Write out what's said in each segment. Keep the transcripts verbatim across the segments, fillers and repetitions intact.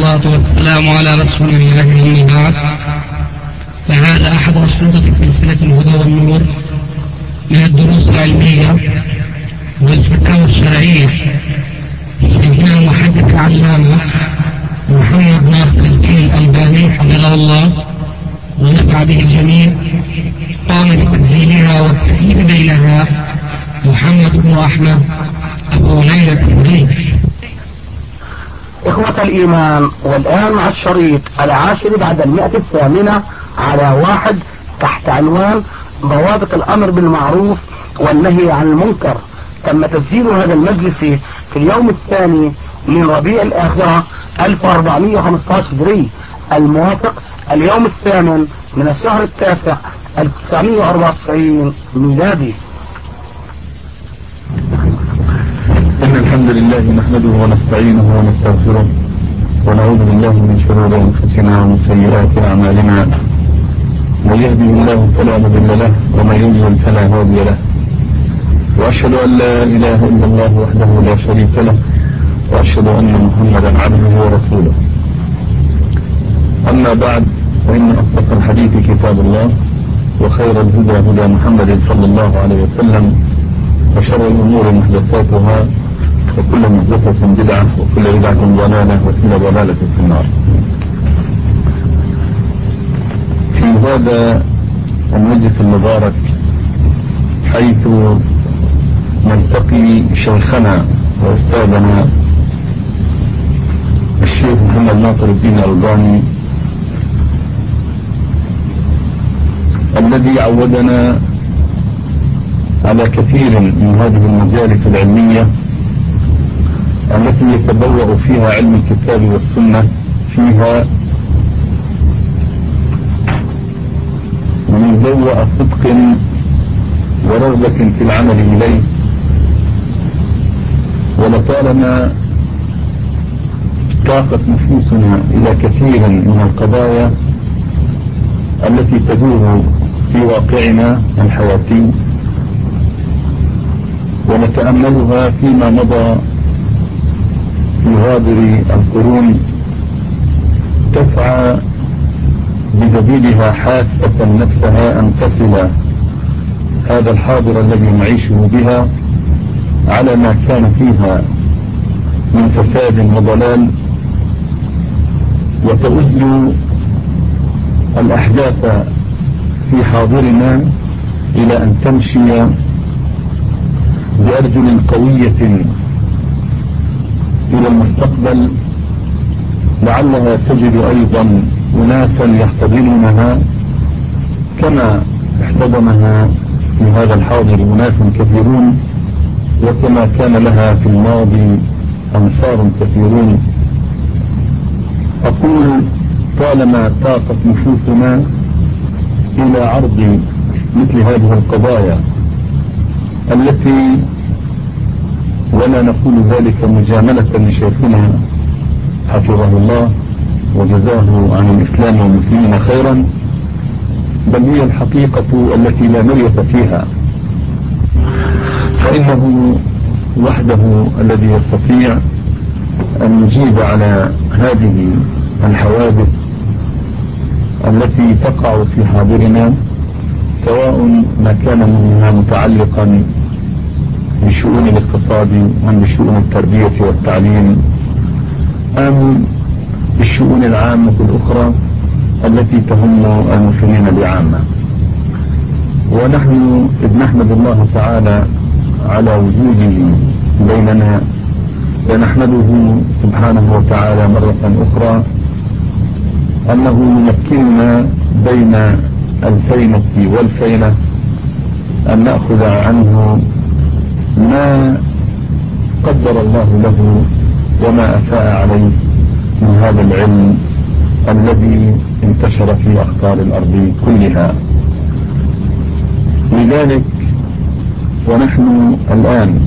والصلاة والسلام على رسول الله أما بعد، فهذا أحد أشرطة سلسلة الهدى والنور من الدروس العلمية والفتاوى الشرعية لشيخنا المحدث العلامة محمد ناصر الدين الألباني حفظه الله ونفع به الجميع. قام بتنزيلها والتأليف بينها محمد بن أحمد أبو ليلى الكبري. إخوة الإيمان، والآن مع الشريط العاشر بعد المئة الثامنة على واحد تحت عنوان ضوابط الأمر بالمعروف والنهي عن المنكر. تم تسجيل هذا المجلس في اليوم الثاني من ربيع الآخرة ألف وأربعمائة وخمسة عشر هجري، الموافق اليوم الثامن من الشهر التاسع ألف وتسعمائة وأربعة وتسعين ميلادي. إن الحمد لله نحمده ونستعينه ونستغفره ونعوذ بالله من شرور أنفسنا ومن سيئات أعمالنا. من يهده الله فلا مضل له ومن يضلل فلا هادي له، وأشهد أن لا إله إلا الله وحده لا شريك له، وأشهد أن محمدا عبده ورسوله. أما بعد، فإن أصدق الحديث كتاب الله، وخير الهدى هدى محمد صلى الله عليه وسلم، وشر الأمور محدثاتها، وكل محدثة بدعة، وكل بدعة ضلالة، وكل ضلالة في النار. في هذا المجلس المبارك حيث نلتقي شيخنا وأستاذنا الشيخ محمد ناصر الدين الألباني الذي عودنا على كثير من هذه المجالس العلمية التي يتبوأ فيها علم الكتاب والسنة فيها من بوأ صدق ورغبة في العمل إليه. ولطالما اشتاقت نفوسنا إلى كثير من القضايا التي تدور في واقعنا الحياتي، ونتأملها فيما مضى في غابر القرون، تسعى بجديدها حافة نفسها أن تصل هذا الحاضر الذي نعيشه بها على ما كان فيها من فساد وضلال، وتؤذ الأحداث في حاضرنا إلى أن تمشي بأرجل قوية إلى المستقبل، لعلها تجد أيضا أناسا يحتضنونها كما احتضنها في هذا الحاضر أناس كثيرون، وكما كان لها في الماضي أنصار كثيرون. أقول طالما طاقت نفوسنا إلى عرض مثل هذه القضايا التي، ولا نقول ذلك مجاملة لشيخنا حفظه الله وجزاه عن الإسلام والمسلمين خيرا، بل هي الحقيقة التي لا مرية فيها، فإنه وحده الذي يستطيع أن يجيب على هذه الحوادث التي تقع في حاضرنا، سواء ما كان منها متعلقا بشؤون الاقتصاد أم بشؤون التربية والتعليم أم بالشؤون العامة الأخرى التي تهم المسلمين بعامة. ونحن إذ نحمد الله تعالى على وجوده بيننا، ونحمده سبحانه وتعالى مرة أخرى أنه يمكننا بين الفينة والفينة أن نأخذ عنه ما قدر الله له وما أفاء عليه من هذا العلم الذي انتشر في أقطار الأرض كلها. لذلك ونحن الآن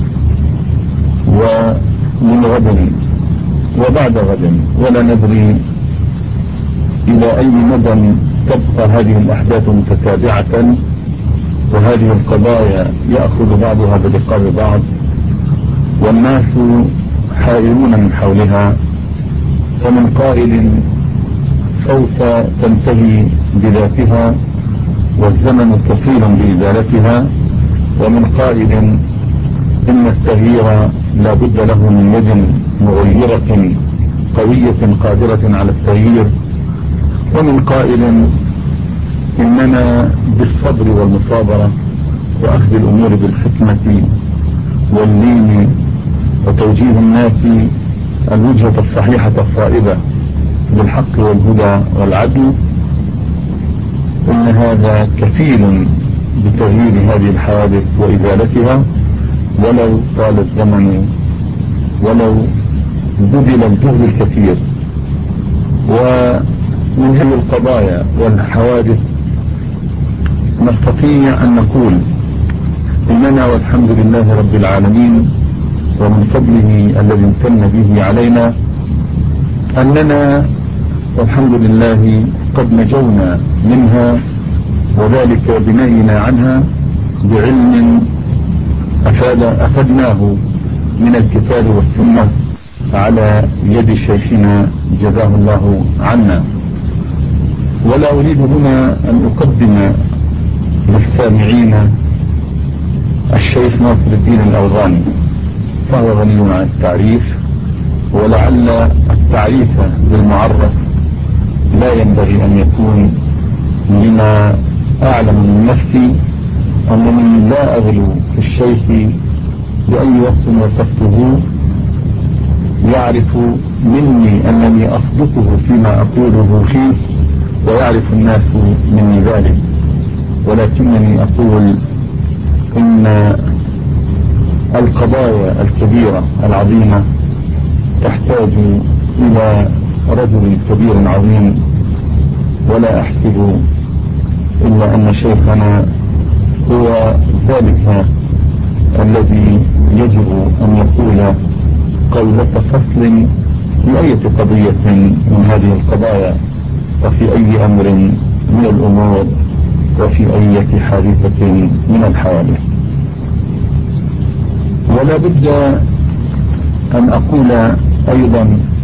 ومن غد وبعد غد ولا ندري إلى أي مدى تبقى هذه الأحداث متتابعة، وهذه القضايا يأخذ بعضها برقاب بعض، والناس حائرون من حولها، ومن قائل سوف تنتهي بذاتها والزمن كفيل بإزالتها، ومن قائل إن التغيير لا بد له من يد مغيرة قوية قادرة على التغيير، ومن قائل إننا بالصبر والمصابرة وأخذ الأمور بالحكمة واللين وتوجيه الناس الوجهة الصحيحة الصائبة بالحق والهدى والعدل، إن هذا كفيل بتغيير هذه الحوادث وإزالتها ولو طال الزمن ولو بذل الجهد الكثير. ومن هذه القضايا والحوادث نستطيع أن نقول إننا والحمد لله رب العالمين ومن فضله الذي امتن به علينا أننا والحمد لله قد نجونا منها، وذلك بنهينا عنها بعلم أفاد أفدناه من الكتاب والسنة على يد شيخنا جزاه الله عنا. ولا أريد هنا أن أقدم للسامعين الشيخ ناصر الدين الألغاني، فهو غني عن التعريف، ولعل التعريف بالمعرف لا ينبغي أن يكون لما أعلم من نفسي أنني لا أغلو في الشيخ بأي وقت وصفته، يعرف مني أنني أصدقه فيما أقوله فيه ويعرف الناس مني ذلك، ولكنني أقول إن القضايا الكبيرة العظيمة تحتاج إلى رجل كبير عظيم، ولا أحسب إلا أن شيخنا هو ذلك الذي يجب أن يقول قولة فصل في أي قضية من هذه القضايا وفي أي أمر من الأمور وفي أي حادثة من الحوادث. ولا بد أن أقول أيضا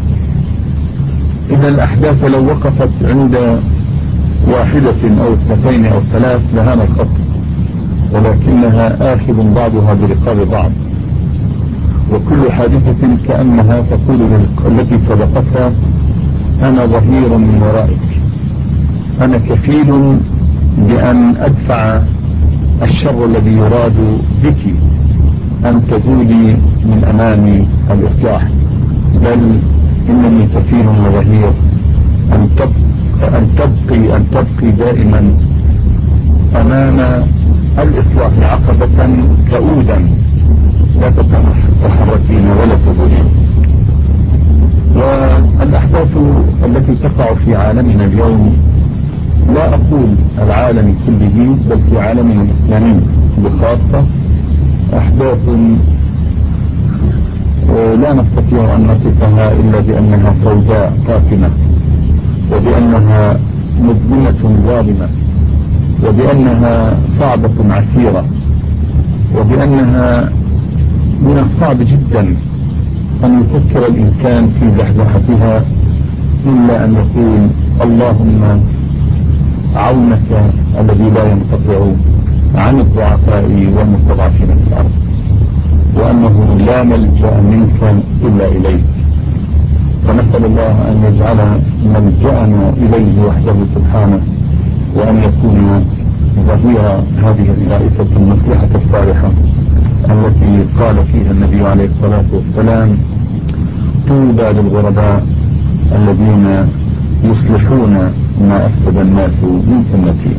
إن الأحداث لو وقفت عند واحدة أو اثنتين أو ثلاث لهان الخط، ولكنها آخذ بعضها برقاب بعض، وكل حادثة كأنها تقول التي سبقتها أنا ظهير من ورائك، أنا كفيل بأن أدفع الشر الذي يراد بك أن تزولي من أمام الإصلاح، بل إنني كفيل وظهير أن تبقي, أن تبقي, أن تبقي دائما أمام الإصلاح عقبة كؤودا لا تتحركين ولا تزولين. والأحداث التي تقع في عالمنا اليوم، لا أقول العالم كله بل في عالمنا الإسلامي بخاصة، أحداث لا نستطيع أن نصفها إلا بأنها سوداء قاتمة، وبأنها مظلمة ظالمة، وبأنها صعبة عسيرة، وبأنها من الصعب جدا أن يفكر الإنسان في زحزحتها إلا أن يقول اللهم عونك الذي لا ينقطع عن الضعفاء والمستضعفين في الأرض، وأنه لا ملجأ منك إلا إليك، فنسأل الله أن يجعل ملجأنا إليه وحده سبحانه، وأن يكون ظهير هذه الطائفة المصلحة الصالحة التي قال فيها النبي عليه الصلاة والسلام طوبى للغرباء الذين يصلحون ما أفسد الناس من سنتي.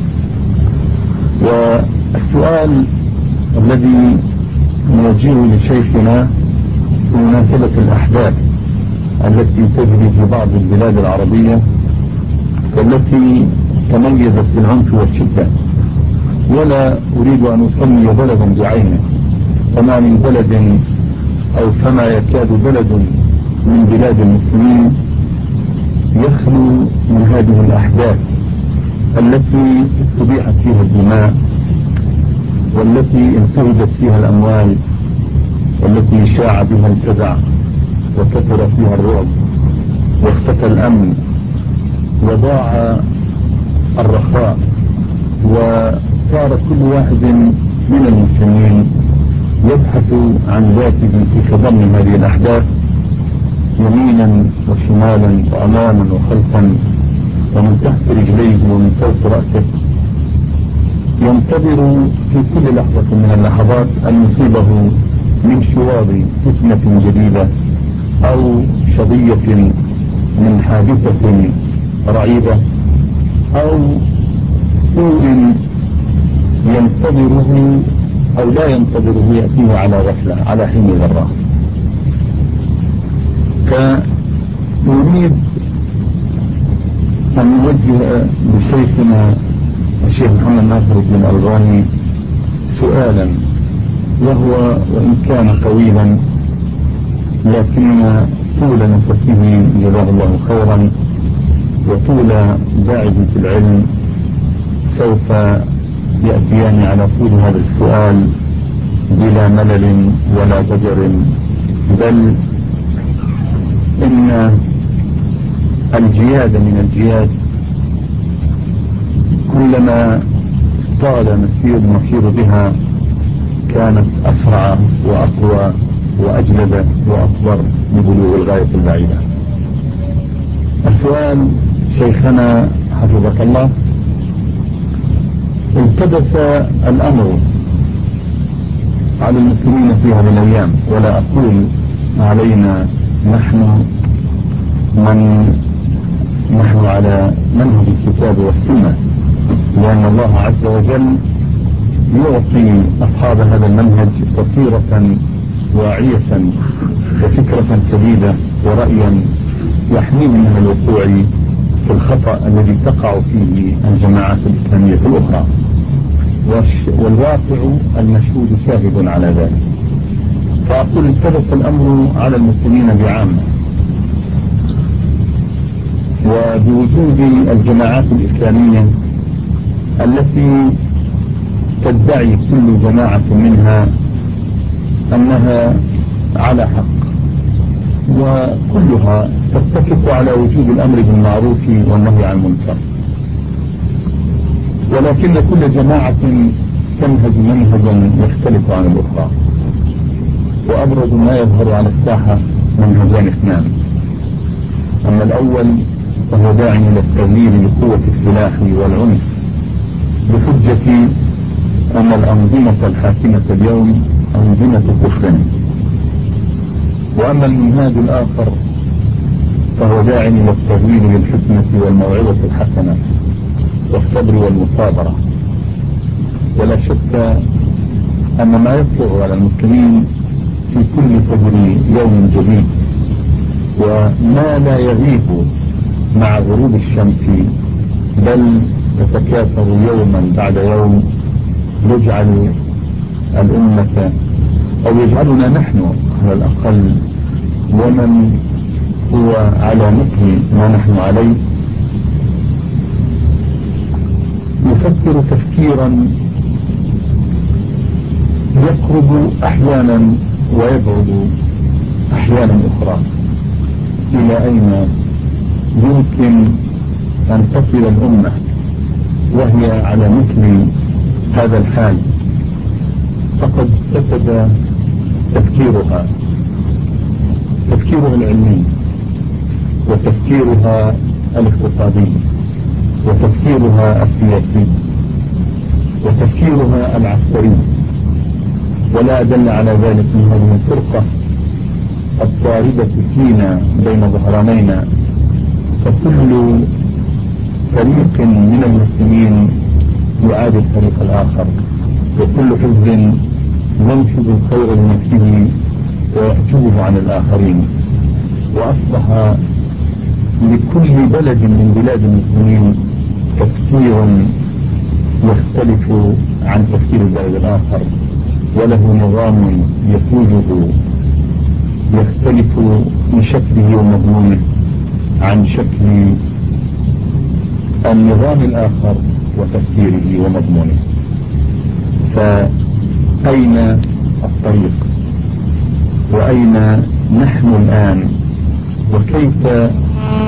والسؤال الذي نوجهه لشيخنا في مناسبة الأحداث التي تجري في بعض البلاد العربية والتي تميزت بالعنف والشدة، ولا أريد أن أسمي بلدا بعينه، فما من بلد أو فما يكاد بلد من بلاد المسلمين يخلو من هذه الأحداث التي استبيحت فيها الدماء، والتي انتهجت فيها الأموال، والتي شاع بها الفزع وكثر فيها الرعب، واختفى الأمن وضاع الرخاء، وصار كل واحد من المسلمين يبحث عن ذاته في تضمن هذه الأحداث يمينا وشمالا وأماما وخلفا ومن تحت رجليه ومن فوق رأسه، ينتظر في كل لحظة من اللحظات أن يصيبه من شواظ فتنة جديدة أو شظية من حادثة رعيبة أو سوء ينتظره أو لا ينتظره يأتيه على غفلة على حين ذرة. فنريد أن نوجه لشيخنا الشيخ محمد ناصر بن الألباني سؤالا، وهو وإن كان طويلا لكن طول نفسه جزاه الله خيرا وطول باعث في العلم سوف يأتيان على طول هذا السؤال بلا ملل ولا ضجر، بل إن الجياد من الجياد كلما طال مسير المسير بها كانت أسرع وأقوى وأجلد وأكبر لبلوغ الغاية البعيدة. السؤال شيخنا حفظك الله، التبس الأمر على المسلمين في هذه الأيام، ولا أقول علينا نحن من نحن على منهج الكتاب والسنة، لأن الله عز وجل يعطي أصحاب هذا المنهج بصيرة واعية وفكرة سديدة ورأيا يحميهم من الوقوع في الخطأ الذي تقع فيه الجماعات الإسلامية الأخرى، والواقع المشهود شاهد على ذلك. فأقول التبس الأمر على المسلمين بعامة، وبوجود الجماعات الإسلامية التي تدعي كل جماعة منها أنها على حق، وكلها تتفق على وجوب الأمر بالمعروف والنهي عن المنكر، ولكن كل جماعة تنهج منهجا يختلف عن الأخرى. وأبرز ما يظهر على الساحة منهجان اثنان، أما الأول فهو داعي إلى التغيير بقوة السلاح والعنف بحجة أن الأنظمة الحاكمة اليوم أنظمة كفر، وأما المنهاج الآخر فهو داعي إلى التغيير بالحكمة والموعظة الحسنة والصبر والمصابرة. ولا شك أن ما يطلع على المسلمين في كل فجر يوم جديد وما لا يغيب مع غروب الشمس بل يتكاثر يوما بعد يوم يجعل الأمة أو يجعلنا نحن على الأقل ومن هو على مثل ما نحن عليه يفكر تفكيرا يقرب أحيانا ويبعد أحيانا أخرى. إلى أين يمكن أن تصل الأمة وهي على مثل هذا الحال؟ فقد فسد تفكيرها تفكيرها العلمي وتفكيرها الاقتصادي وتفكيرها السياسي وتفكيرها العسكري، ولا دل على ذلك من هذه الفرقة الطاردة فينا بين ظهرانينا. فكل فريق من المسلمين يعادي الفريق الآخر، وكل حزب ينشد الخير لنفسه ويحجبه عن الآخرين، وأصبح لكل بلد من بلاد المسلمين تفكير يختلف عن تفكير البلد الآخر، وله نظام يسوده يختلف من شكله ومضمونه عن شكل النظام الآخر وتفكيره ومضمونه. فأين الطريق وأين نحن الآن، وكيف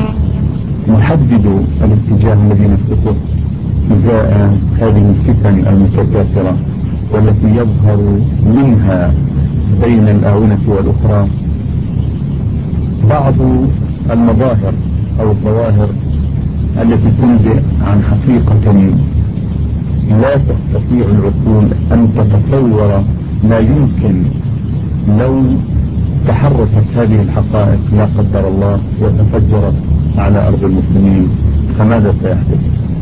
يحددوا الاتجاه الذي نسلكه إزاء هذه الفتن المتكاثرة والتي يظهر منها بين الآونة والأخرى بعض المظاهر أو الظواهر التي تنبئ عن حقيقة لا تستطيع العقول أن تتصور ما يمكن لو تحركت هذه الحقائق لا قدر الله وتفجرت على أرض المسلمين. فماذا سيحدث؟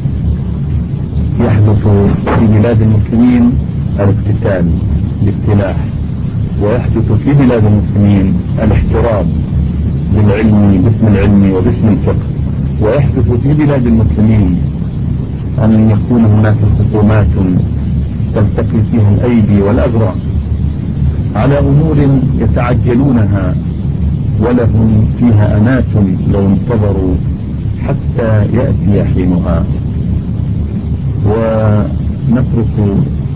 يحدث في بلاد المسلمين الاقتتال بالافتلاح، ويحدث في بلاد المسلمين الاحتراب بالعلم باسم العلم وباسم الفقه، ويحدث في بلاد المسلمين أن يكون هناك خصومات تلتقي فيها الأيدي والأذرع على أمور يتعجلونها ولهم فيها أنات لو انتظروا حتى يأتي حينها. ونترك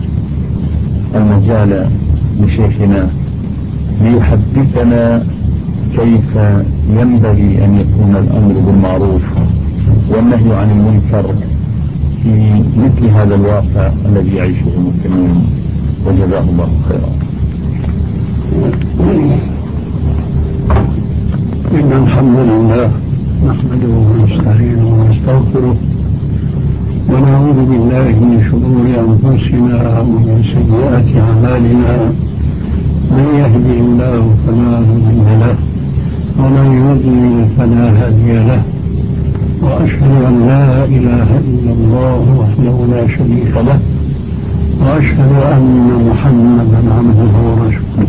المجال لشيخنا ليحدثنا كيف ينبغي أن يكون الأمر بالمعروف والنهي عن المنكر في مثل هذا الواقع الذي يعيشه المسلمون، وجزاه الله خيرا. إن الحمد لله نحمده ونستعينه ونستغفره ونعوذ بالله من شرور أنفسنا ومن سيئات أعمالنا، من يهده الله فلا مضل له ومن يضلل فلا هادي له، وأشهد أن لا إله إلا الله وحده لا شريك له، وأشهد أن محمدا عبده ورسوله.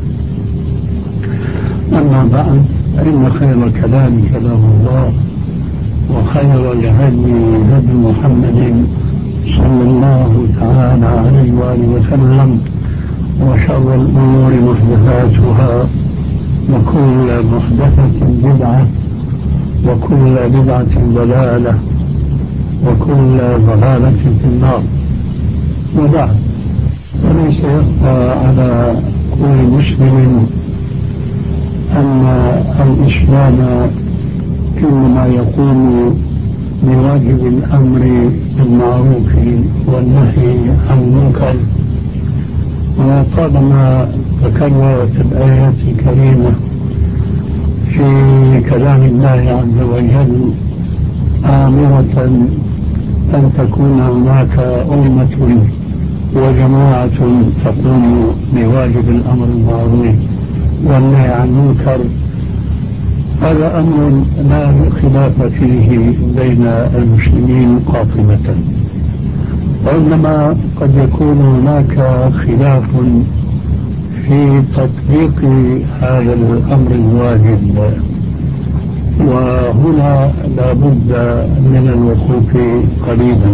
أما بعد، فإن خير الكلام كلام الله، وخير الهدي هدي محمد صلى الله تعالى عليه وآله وسلم، وشر الأمور محدثاتها، وكل محدثة بدعة، وكل بدعة ضلالة، وكل ضلالة في النار. وبعد، فليس يخفى على كل مسلم أن الإسلام كلما يقوم بواجب الأمر بالمعروف والنهي عن المنكر. وطالما تكررت الآيات الكريمة في كلام الله عز وجل آمرة أن تكون هناك أمة وجماعة تقوم بواجب الأمر بالمعروف والنهي عن المنكر، هذا أمر لا خلاف فيه بين المسلمين قاطبة، وإنما قد يكون هناك خلاف في تطبيق هذا الأمر الواجب، وهنا لا بد من الوقوف قليلا.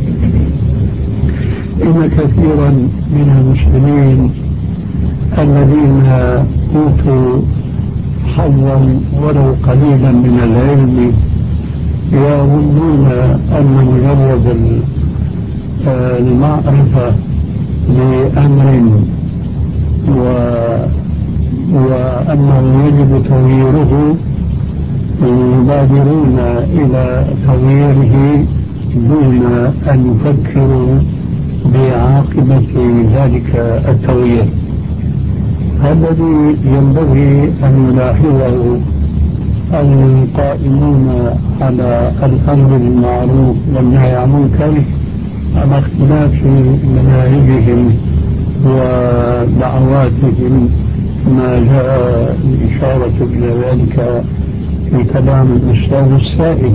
إن كثيرا من المسلمين الذين أوتوا حظا ولو قليلا من العلم يظنون أن مجرد المعرفة بأمر وأنه يجب تغييره يبادرون إلى تغييره دون أن يفكروا بعاقبة ذلك التغيير. الذي ينبغي أن يلاحظه القائمون على الأمر بالمعروف والنهي عن المنكر على اختلاف مناهجهم ودعواتهم، ما جاء الإشارة إلى ذلك في كلام الأستاذ السائل.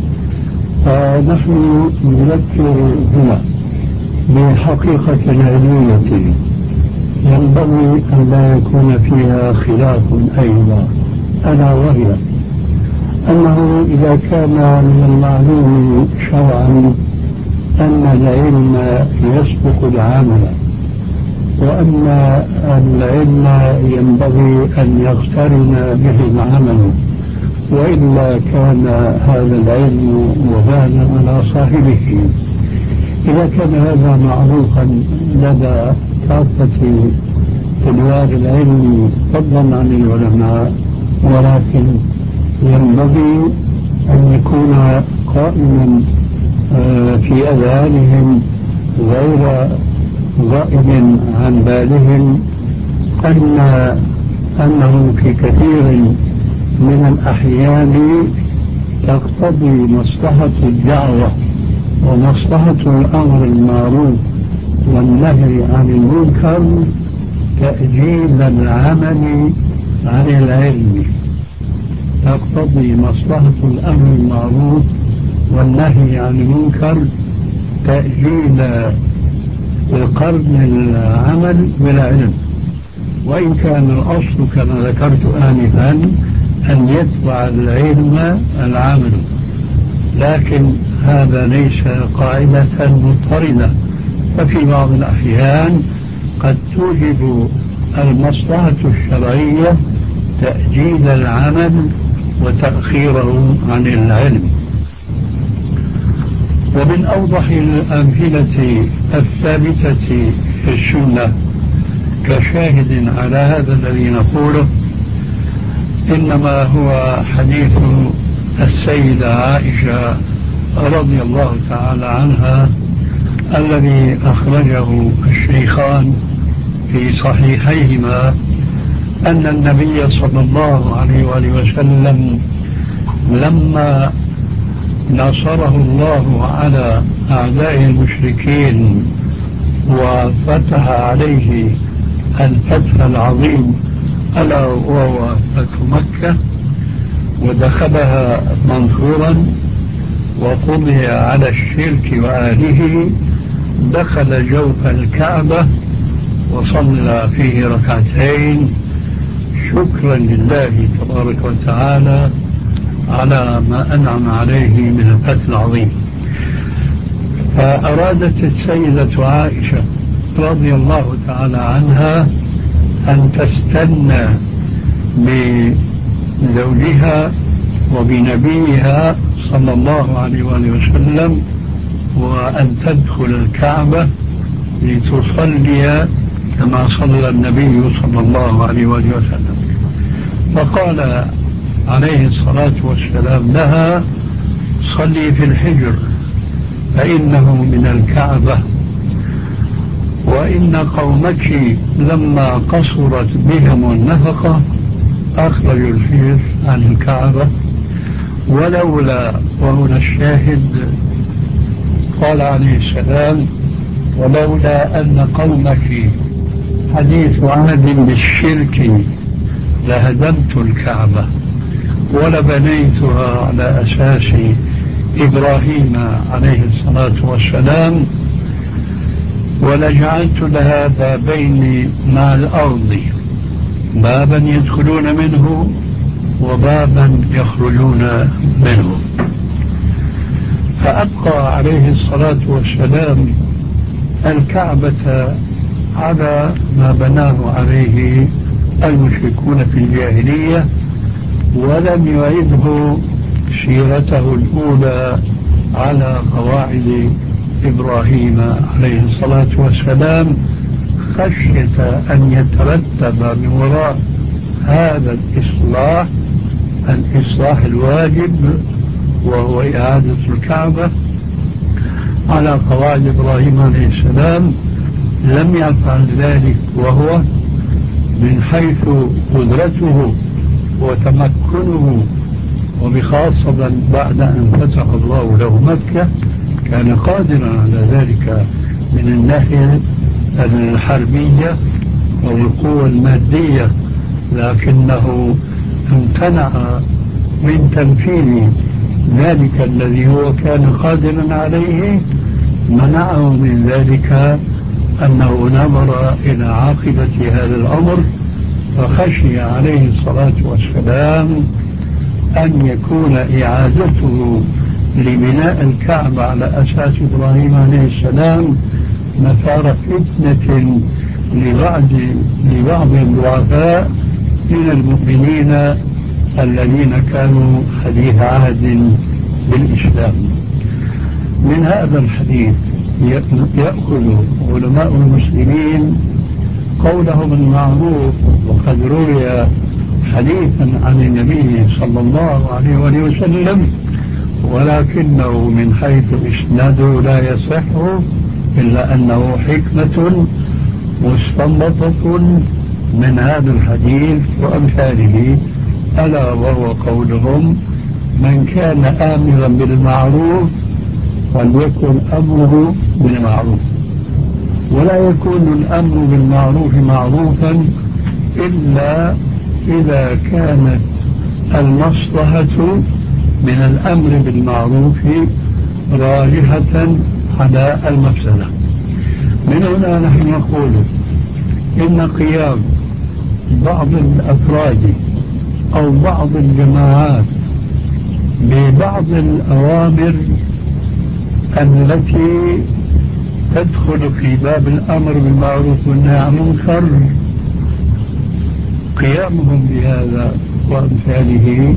فنحن نذكر هنا بحقيقة علمية ينبغي أن لا يكون فيها خلاف أيضا، ألا وهي أنه إذا كان من المعلوم شرعا أن العلم يسبق العمل، وأن العلم ينبغي أن يقترن به العمل، وإلا كان هذا العلم وبالا على صاحبه. إذا كان هذا معروفا لدى كافة تنوار العلم فضلا عن العلماء، ولكن ينبغي أن يكون قائما في أذهانهم غير غائب عن بالهم أن أنه في كثير من الأحيان تقتضي مصلحة الدعوة ومصلحة الأمر المعروف والنهي عن المنكر تأجيل العمل عن العلم. تقتضي مصلحة الأمر المعروف والنهي عن المنكر تأجيل القرن العمل بالعلم، وإن كان الأصل كما ذكرت آنفا أن يتبع العلم العمل، لكن هذا ليس قاعدة مضطردة، ففي بعض الأحيان قد توجب المصلحة الشرعية تأجيل العمل وتأخيره عن العلم. ومن أوضح الأمثلة الثابتة في السنة كشاهد على هذا الذي نقوله إنما هو حديث السيدة عائشة رضي الله تعالى عنها الذي أخرجه الشيخان في صحيحيهما أن النبي صلى الله عليه وآله وسلم لما نصره الله على أعداء المشركين وفتح عليه الفتح العظيم ألا وهو فتح مكة ودخلها منصورا وقضي على الشرك وآله، دخل جوف الكعبة وصلى فيه ركعتين شكرا لله تبارك وتعالى على ما أنعم عليه من الفتح العظيم. فأرادت السيدة عائشة رضي الله تعالى عنها أن تستنى بزوجها وبنبيها صلى الله عليه وآله وسلم وأن تدخل الكعبة لتصلي كما صلى النبي صلى الله عليه وآله وسلم. فقال عليه الصلاة والسلام لها: صلي في الحجر فإنه من الكعبة، وإن قومك لما قصرت بهم النفقة أخرجوا الحجر عن الكعبة، ولولا، وهنا الشاهد، قال عليه السلام: ولولا أن قومك حديث عهد بالشرك لهدمت الكعبة ولبنيتها على أساس إبراهيم عليه الصلاة والسلام ولجعلت لها بابين مع الأرض، بابا يدخلون منه وبابا يخرجون منه. فأبقى عليه الصلاة والسلام الكعبة على ما بناه عليه المشركون في الجاهلية، ولم يعده سيرته الأولى على قواعد إبراهيم عليه الصلاة والسلام، خشية أن يترتب من وراء هذا الإصلاح الإصلاح الواجب وهو إعادة الكعبة على قواعد إبراهيم عليه السلام. لم يفعل ذلك وهو من حيث قدرته وتمكنه، وبخاصة بعد أن فتح الله له مكة كان قادرا على ذلك من الناحية الحربية والقوة المادية، لكنه امتنع من تنفيذ ذلك الذي هو كان قادرا عليه. منعه من ذلك أنه نظر إلى عاقبة هذا الأمر، فخشي عليه الصلاة والسلام أن يكون إعادته لبناء الكعبة على أساس إبراهيم عليه السلام مثار فتنة لبعض لبعض الضعفاء من المؤمنين الذين كانوا حديث عهد بالإسلام. من هذا الحديث يأخذ علماء المسلمين قولهم المعروف، وقد روي حديثا عن النبي صلى الله عليه وسلم ولكنه من حيث إسناده لا يصح، إلا أنه حكمة مستنبطة من هذا الحديث وأمثاله، ألا وهو قولهم: من كان آمرا بالمعروف فليكن أمره بالمعروف. ولا يكون الأمر بالمعروف معروفا إلا إذا كانت المصلحة من الأمر بالمعروف راجحة على المفسدة. من هنا نحن نقول إن قيام بعض الأفراد أو بعض الجماعات ببعض الأوامر التي تدخل في باب الأمر بالمعروف والنهي عن المنكر، قيامهم بهذا وأمثاله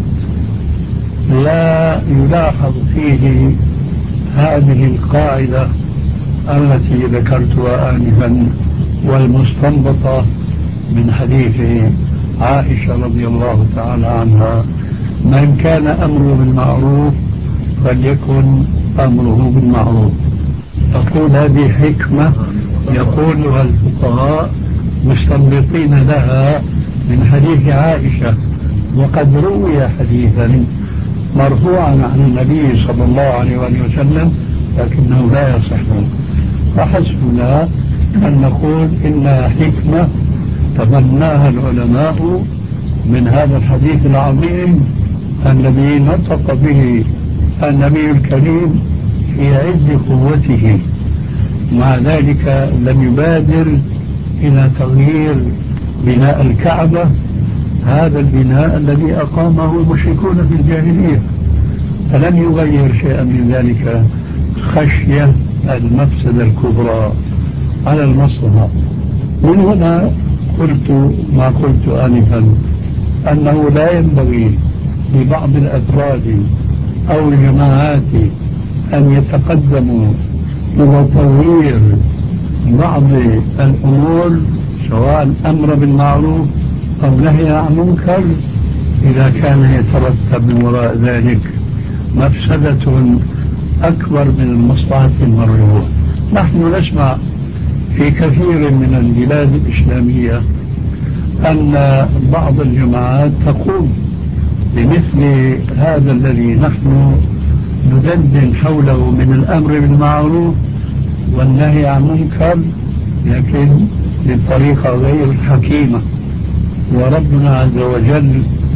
لا يلاحظ فيه هذه القاعدة التي ذكرتها آنفا والمستنبطة من حديث عائشة رضي الله تعالى عنها: من كان أمره بالمعروف فليكن أمره بالمعروف. تقول هذه حكمة يقولها الفقهاء مستنبطين لها من حديث عائشة، وقد روي حديثا مرفوعا عن النبي صلى الله عليه وسلم لكنه لا يصح. فحسبنا أن نقول إنها حكمة تبناها العلماء من هذا الحديث العظيم الذي نطق به النبي الكريم في عز قوته. مع ذلك لم يبادر إلى تغيير بناء الكعبة، هذا البناء الذي أقامه المشركون في الجاهلية، فلم يغير شيئا من ذلك خشية المفسدة الكبرى على المصلحة. من هنا قلت ما قلت آنفا، أنه لا ينبغي لبعض الأفراد أو الجماعات أن يتقدموا إلى تغيير بعض الأمور سواء أمر بالمعروف أو نهي عن منكر إذا كان يترتب من وراء ذلك مفسدة أكبر من المصلحة المرجوة. نحن نسمع في كثير من البلاد الإسلامية أن بعض الجماعات تقوم بمثل هذا الذي نحن ندندن حوله من الأمر بالمعروف والنهي عن منكر، لكن بطريقة غير حكيمة. وربنا عز وجل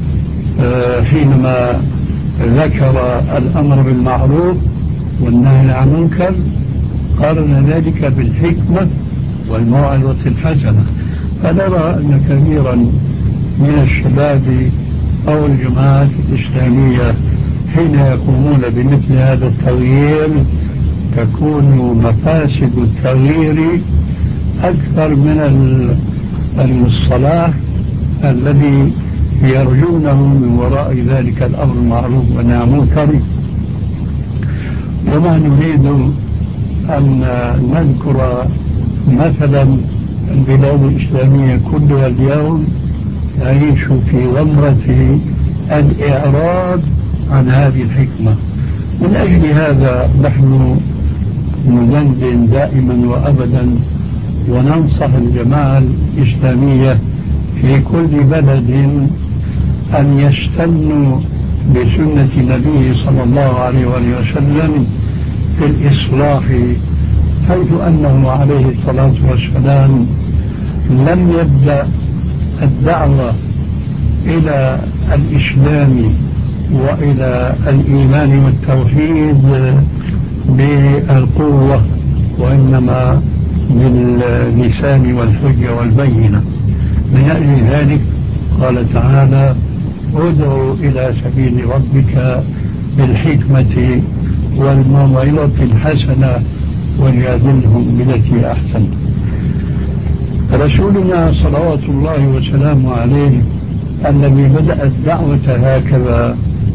حينما ذكر الأمر بالمعروف والنهي عن منكر قارن ذلك بالحكمة والموعظة الحسنة. فنرى أن كثيرا من الشباب أو الجماعات الإسلامية حين يقومون بمثل هذا التغيير تكون مفاسد التغيير أكثر من الصلاح الذي يرجونه من وراء ذلك الأمر المعروف والنهي عن المنكر. وما نريد أن نذكر مثلا البلاد الإسلامية كلها اليوم تعيش في غمرة الإعراض عن هذه الحكمة. من أجل هذا نحن ندندن دائما وأبدا وننصح الجماعة الإسلامية في كل بلد أن يستنوا بسنة النبي صلى الله عليه وسلم في الإصلاح، حيث أنه عليه الصلاة والسلام لم يبدأ الدعوة إلى الإسلام وإلى الإيمان والتوحيد بالقوة، وإنما باللسان والحجة والبينة. من أجل ذلك قال تعالى: ادعوا إلى سبيل ربك بالحكمة والموعظة الحسنة وجادلهم بالتي أحسن. رسولنا صلوات الله وسلامه عليه الذي بدأ الدعوة هكذا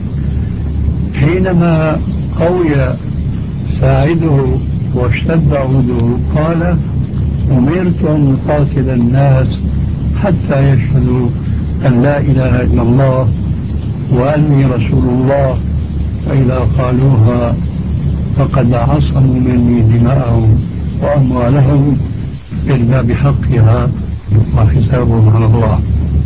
حينما قوي ساعده واشتد عوده قال: أمرت أن أقاتل الناس حتى يشهدوا أن لا إله إلا الله وأني رسول الله فإذا قالوها فقد عصموا مني دماءهم وأموالهم إلا بحقها وحسابهم على الله.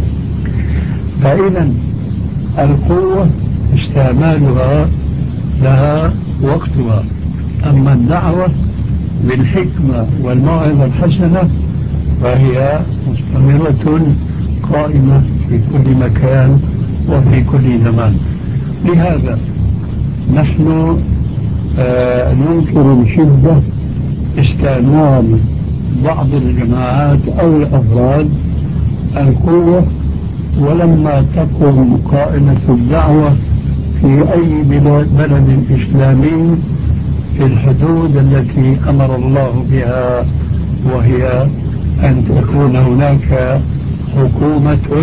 فإذا القوة استعمالها لها وقتها، أما الدعوة بالحكمة والموعظة الحسنة فهي مستمرة قائمة في كل مكان وفي كل زمان. لهذا نحن آه ننكر بشدة استعمال بعض الجماعات أو الأفراد القوة، ولما تقم قائمة الدعوة في أي بلد إسلامي في الحدود التي أمر الله بها، وهي أن تكون هناك حكومة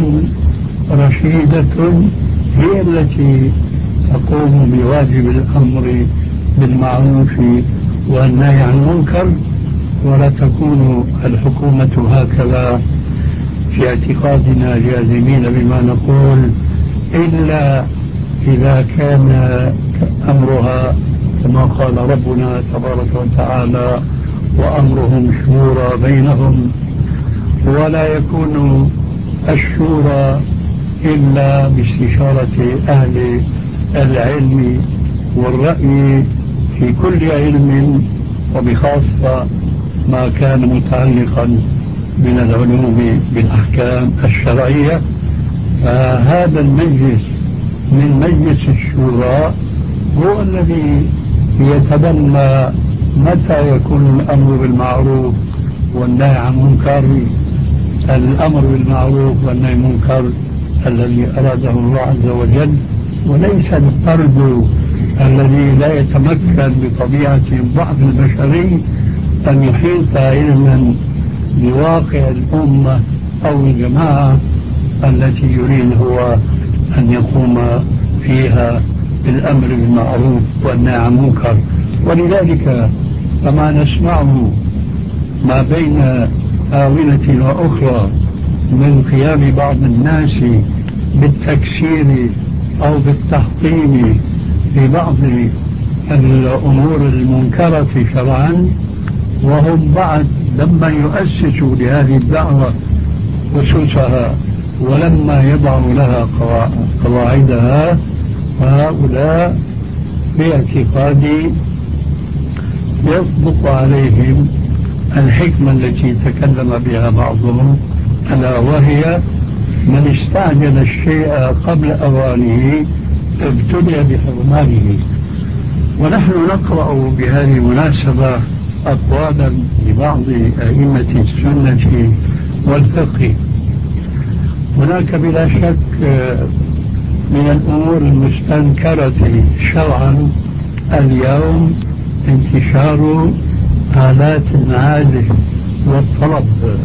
رشيدة هي التي تقوم بواجب الأمر بالمعروف والنهي عن المنكر، ولا تكون الحكومة هكذا في اعتقادنا جازمين بما نقول إلا إذا كان أمرها كما قال ربنا تبارك وتعالى وأمرهم شورى بينهم، ولا يكون الشورى إلا باستشارة أهل العلم والرأي في كل علم، وبخاصة ما كان متعلقا من العلوم بالأحكام الشرعية. فهذا المجلس من مجلس الشورى هو الذي يتبنى متى يكون الأمر بالمعروف والنهي عن المنكر، الأمر بالمعروف والنهي عن المنكر الذي أراده الله عز وجل، وليس الفرد الذي لا يتمكن بطبيعة بعض البشري أن يحيط علما بواقع الأمة أو الجماعة التي يريد هو أن يقوم فيها بالأمر بالمعروف والنهي عن المنكر. ولذلك فما نسمعه ما بين آونة وأخرى من قيام بعض الناس بالتكسير أو بالتحطيم في بعض الأمور المنكرة شرعا، وهم بعد لما يؤسسوا لهذه الدعوة أسسها ولما يضعوا لها قواعدها، فهؤلاء باعتقادي يصدق عليهم الحكمة التي تكلم بها بعضهم، ألا وهي من استعجل الشيء قبل أوانه ابتلي بحرمانه. ونحن نقرأ بهذه المناسبة أقوالا لبعض أئمة السنة والفقه. هناك بلا شك من الأمور المستنكرة شرعا اليوم انتشار آلات العازف والطرب.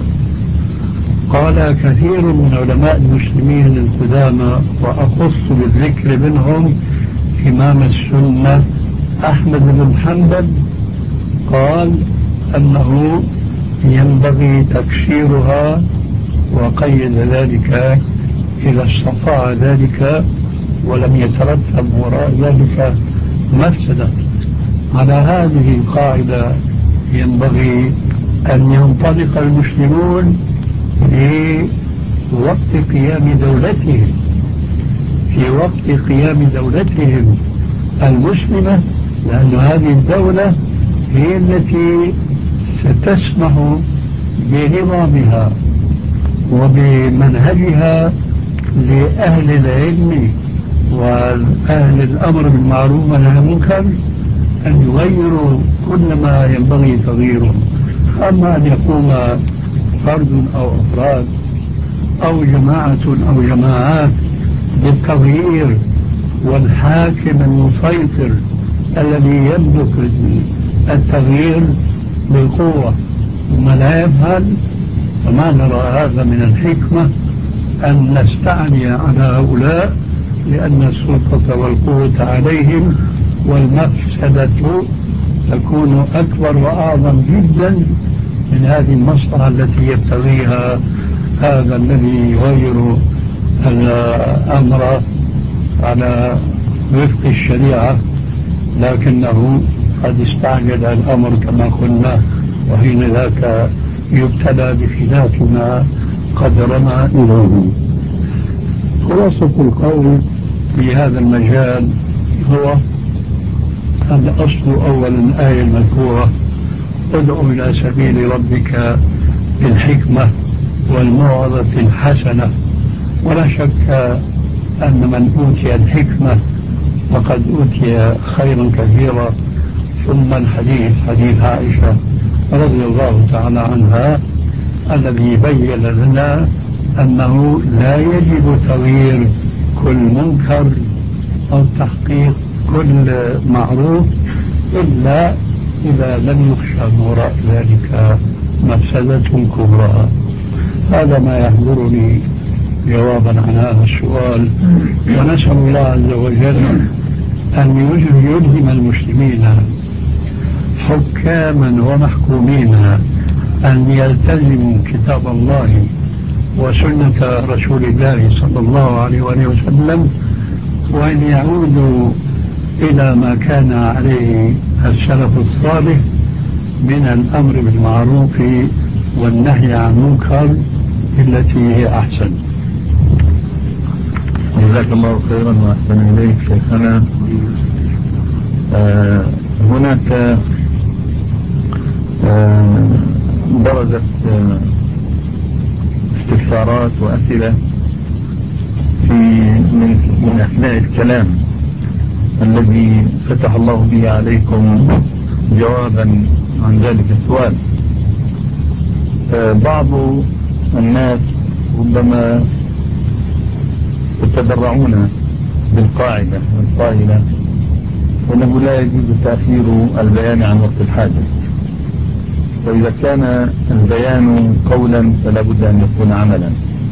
قال كثير من علماء المسلمين القدامى، وأخص بالذكر منهم إمام السنة أحمد بن حنبل، قال أنه ينبغي تكسيرها، وقيد ذلك إذا استطاع ذلك ولم يترتب وراء ذلك مفسدة. على هذه القاعدة ينبغي أن ينطلق المسلمون في وقت قيام دولتهم في وقت قيام دولتهم المسلمة، لأن هذه الدولة هي التي ستسمح بنظامها وبمنهجها لأهل العلم وأهل الأمر بالمعروف والنهي عن المنكر أن يغيروا كل ما ينبغي تغييره. أما أن يقوم فرد أو أفراد أو جماعة أو جماعات بالتغيير، والحاكم المسيطر الذي يملك التغيير بالقوة ثم لا يفعل، فما نرى هذا من الحكمة أن نستعني على هؤلاء، لأن السلطة والقوة عليهم والمفسدة تكون أكبر وأعظم جدا من هذه المصلحة التي يبتغيها هذا الذي يغير الأمر على وفق الشريعة، لكنه قد استعجل الأمر كما قلنا، وحين ذاك يبتلى بخلاف ما قدرنا إليه. خلاصة القول في هذا المجال هو الأصل أول الآية المذكورة: ادعو إلى سبيل ربك بالحكمة والموعظة الحسنة. ولا شك أن من أوتي الحكمة فقد أوتي خيرا كثيرا. ثم الحديث حديث عائشة رضي الله تعالى عنها الذي بين لنا أنه لا يجب تغيير كل منكر أو تحقيق كل معروف إلا إذا لم يخشى من وراء ذلك مفسدة كبرى. هذا ما يحضرني جوابا عن هذا السؤال، ونسأل الله عز وجل أن يلهم المسلمين حكاما ومحكومين أن يلتزموا كتاب الله وسنة رسول الله صلى الله عليه وآله وسلم، وأن يعودوا إلى ما كان عليه السلف الصالح من الأمر بالمعروف والنهي عن المنكر التي هي أحسن. جزاك الله خيرا وأحسن إليك شيخنا. آه هناك آه برزت آه استفسارات وأسئلة في من, من أثناء الكلام الذي فتح الله به عليكم جوابا عن ذلك السؤال. آه بعض الناس ربما يتدرعون بالقاعدة القائلة أنه لا يجوز تأخير البيان عن وقت الحاجة، وإذا كان البيان قولا فلا بد أن يكون عملا،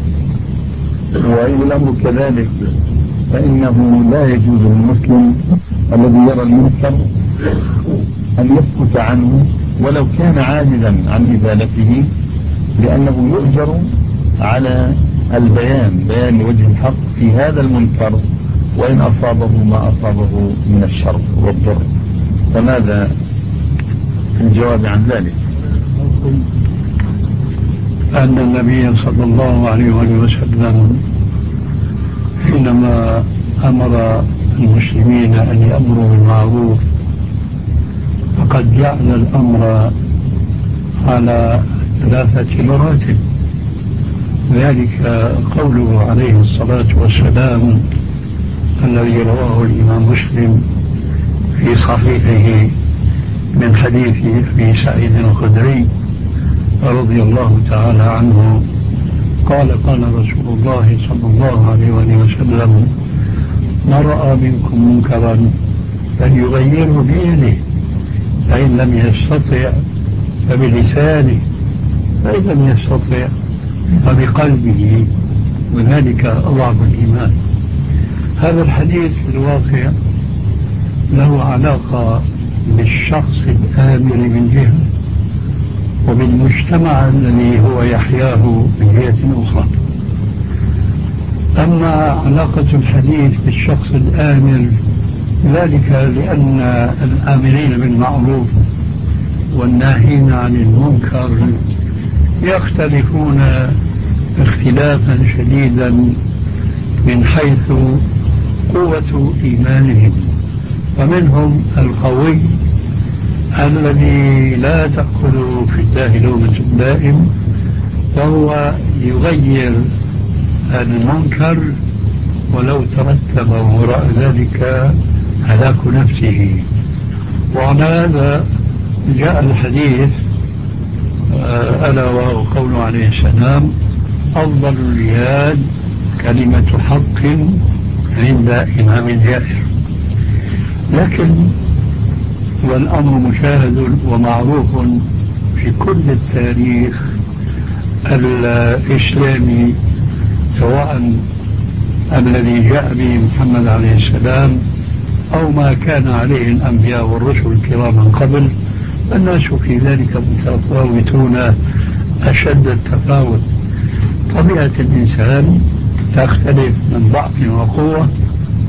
وإن الأمر كذلك فإنه لا يجوز للمسلم الذي يرى المنكر أن يسكت عنه ولو كان عاجزا عن إزالته، لأنه يؤجر على البيان بيان وجه الحق في هذا المنكر وإن أصابه ما أصابه من الشر والضر. فماذا الجواب عن ذلك؟ أن النبي صلى الله عليه وسلم حينما أمر المسلمين أن يأمروا بالمعروف فقد جعل الأمر على ثلاثة مراتب. ذلك قوله عليه الصلاة والسلام الذي رواه الإمام مسلم في صحيحه من حديث أبي سعيد الخدري رضي الله تعالى عنه قال: قال رسول الله صلى الله عليه وسلم: ما رأى منكم منكرا فليغيره بيده، فإن لم يستطع فبلسانه، فإن لم يستطع فبقلبه، وذلك أضعف الإيمان. هذا الحديث في الواقع له علاقة بالشخص الآمر من جهة وبالمجتمع الذي هو يحياه من جهة أخرى. أما علاقة الحديث بالشخص الآمر ذلك لأن الآمرين بالمعروف والناهين عن المنكر يختلفون اختلافا شديدا من حيث قوة إيمانهم، فمنهم القوي الذي لا تأكل في الله لومة لائم، فهو يغير المنكر ولو ترتب وراء ذلك هلاك نفسه. وعلى هذا جاء الحديث ألا وهو قوله عليه السلام: أفضل الجهاد كلمة حق عند إمام جائر. لكن والأمر مشاهد ومعروف في كل التاريخ الإسلامي، سواء الذي جاء به محمد عليه السلام أو ما كان عليه الأنبياء والرسل الكرام من قبل، الناس في ذلك متفاوتون أشد التفاوت. طبيعة الإنسان تختلف من ضعف وقوة،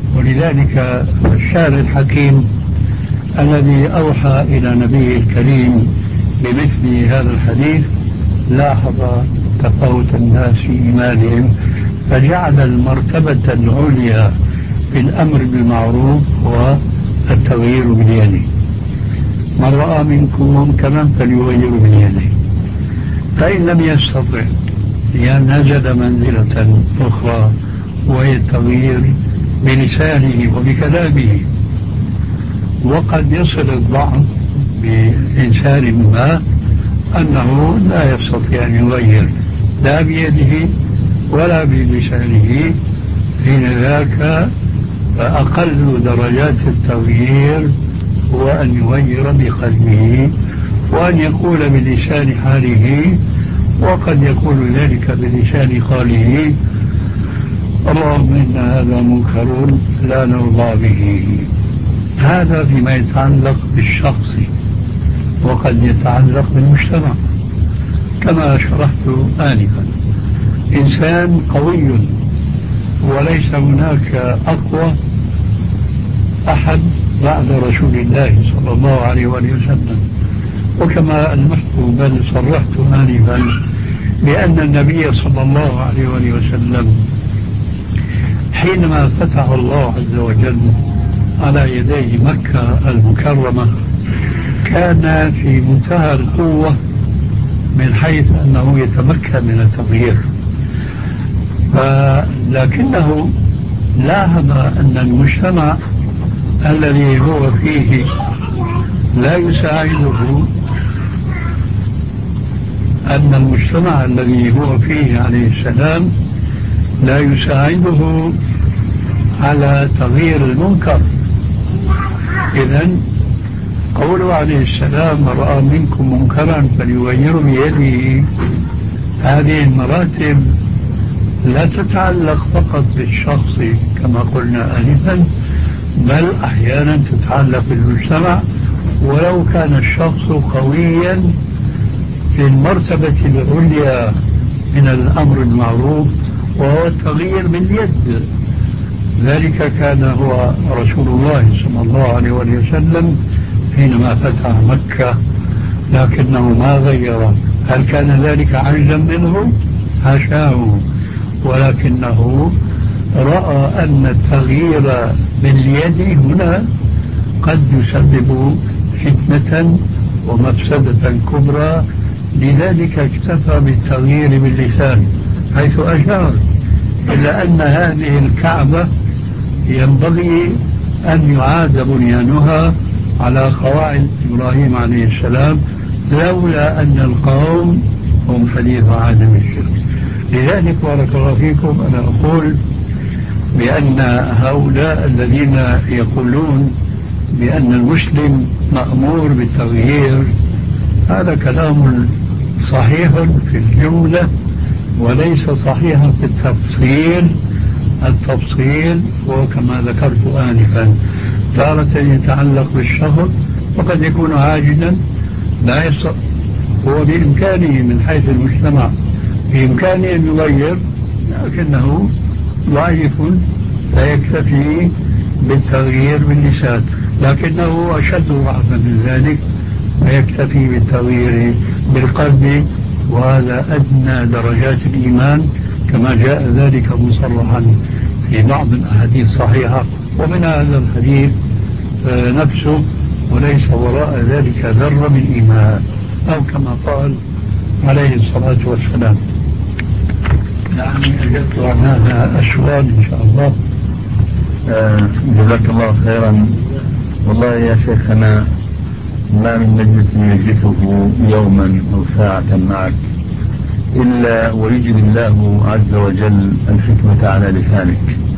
ولذلك الشاعر الحكيم الذي أوحى إلى نبيه الكريم بمثل هذا الحديث لاحظ تفاوت الناس في إيمانهم فجعل المرتبة العليا في الأمر بالمعروف هو التغيير باليد. من رأى منكم منكرا فليغير بيده، فإن لم يستطع نزل منزلة أخرى وهي التغيير بلسانه وبكلامه. وقد يصل الضعف بإنسان ما أنه لا يستطيع أن يغير لا بيده ولا بلسانه، حين ذاك فأقل درجات التغيير هو أن يغير بقلبه وأن يقول بلسان حاله، وقد يقول ذلك بلسان قاله اللهم إن هذا منكر لا نرضى به. هذا فيما يتعلق بالشخص، وقد يتعلق بالمجتمع كما شرحت آنفا. إنسان قوي وليس هناك أقوى أحد بعد رسول الله صلى الله عليه وسلم، وكما ألمحت بل صرحت آنفا بأن النبي صلى الله عليه وسلم حينما فتح الله عز وجل على يدي مكة المكرمة كان في منتهى القوة من حيث أنه يتمكن من التغيير، لكنه لاحظ أن المجتمع الذي هو فيه لا يساعده، أن المجتمع الذي هو فيه عليه السلام لا يساعده على تغيير المنكر. إذن قوله عليه السلام من رأى منكم منكرا فليغيره بيده، هذه المراتب لا تتعلق فقط بالشخص كما قلنا آنفا، بل أحيانا تتعلق بالمجتمع ولو كان الشخص قويا في المرتبة العليا من الأمر المعروف وهو التغيير باليد. ذلك كان هو رسول الله صلى الله عليه وسلم حينما فتح مكة، لكنه ما غير. هل كان ذلك عجزا منه؟ حاشاه، ولكنه رأى أن التغيير باليد هنا قد يسبب فتنة ومفسدة كبرى، لذلك اكتفى بالتغيير باللسان حيث أشار إلا أن هذه الكعبة ينبغي أن يعاد بنيانها على قواعد إبراهيم عليه السلام لولا أن القوم هم حديث عهد بالشرك. لذلك بارك الله فيكم أنا أقول بأن هؤلاء الذين يقولون بأن المسلم مأمور بالتغيير هذا كلام صحيح في الجملة وليس صحيحا في التفصيل. التفصيل هو كما ذكرت آنفا، تارة يتعلق بالشخص وقد يكون عاجزا لا يستطيع، هو بإمكانه من حيث المجتمع بإمكانه أن يغير، لكنه ضعيف لا يكتفي بالتغيير باللسان، لكنه أشد ضعفا من ذلك فيكتفي بالتغيير بالقلب، وهذا أدنى درجات الإيمان كما جاء ذلك مصرحا في بعض الأحاديث الصحيحة، ومن هذا الحديث نفسه وليس وراء ذلك ذرة من إيمان، أو كما قال عليه الصلاة والسلام. يعني أجبت عن هذا السؤال إن شاء الله. آه جزاك الله خيرا. والله يا شيخنا ما من مجلس يجلسه يوما أو ساعة معك إلا ويجري الله عز وجل الحكمة على لسانك،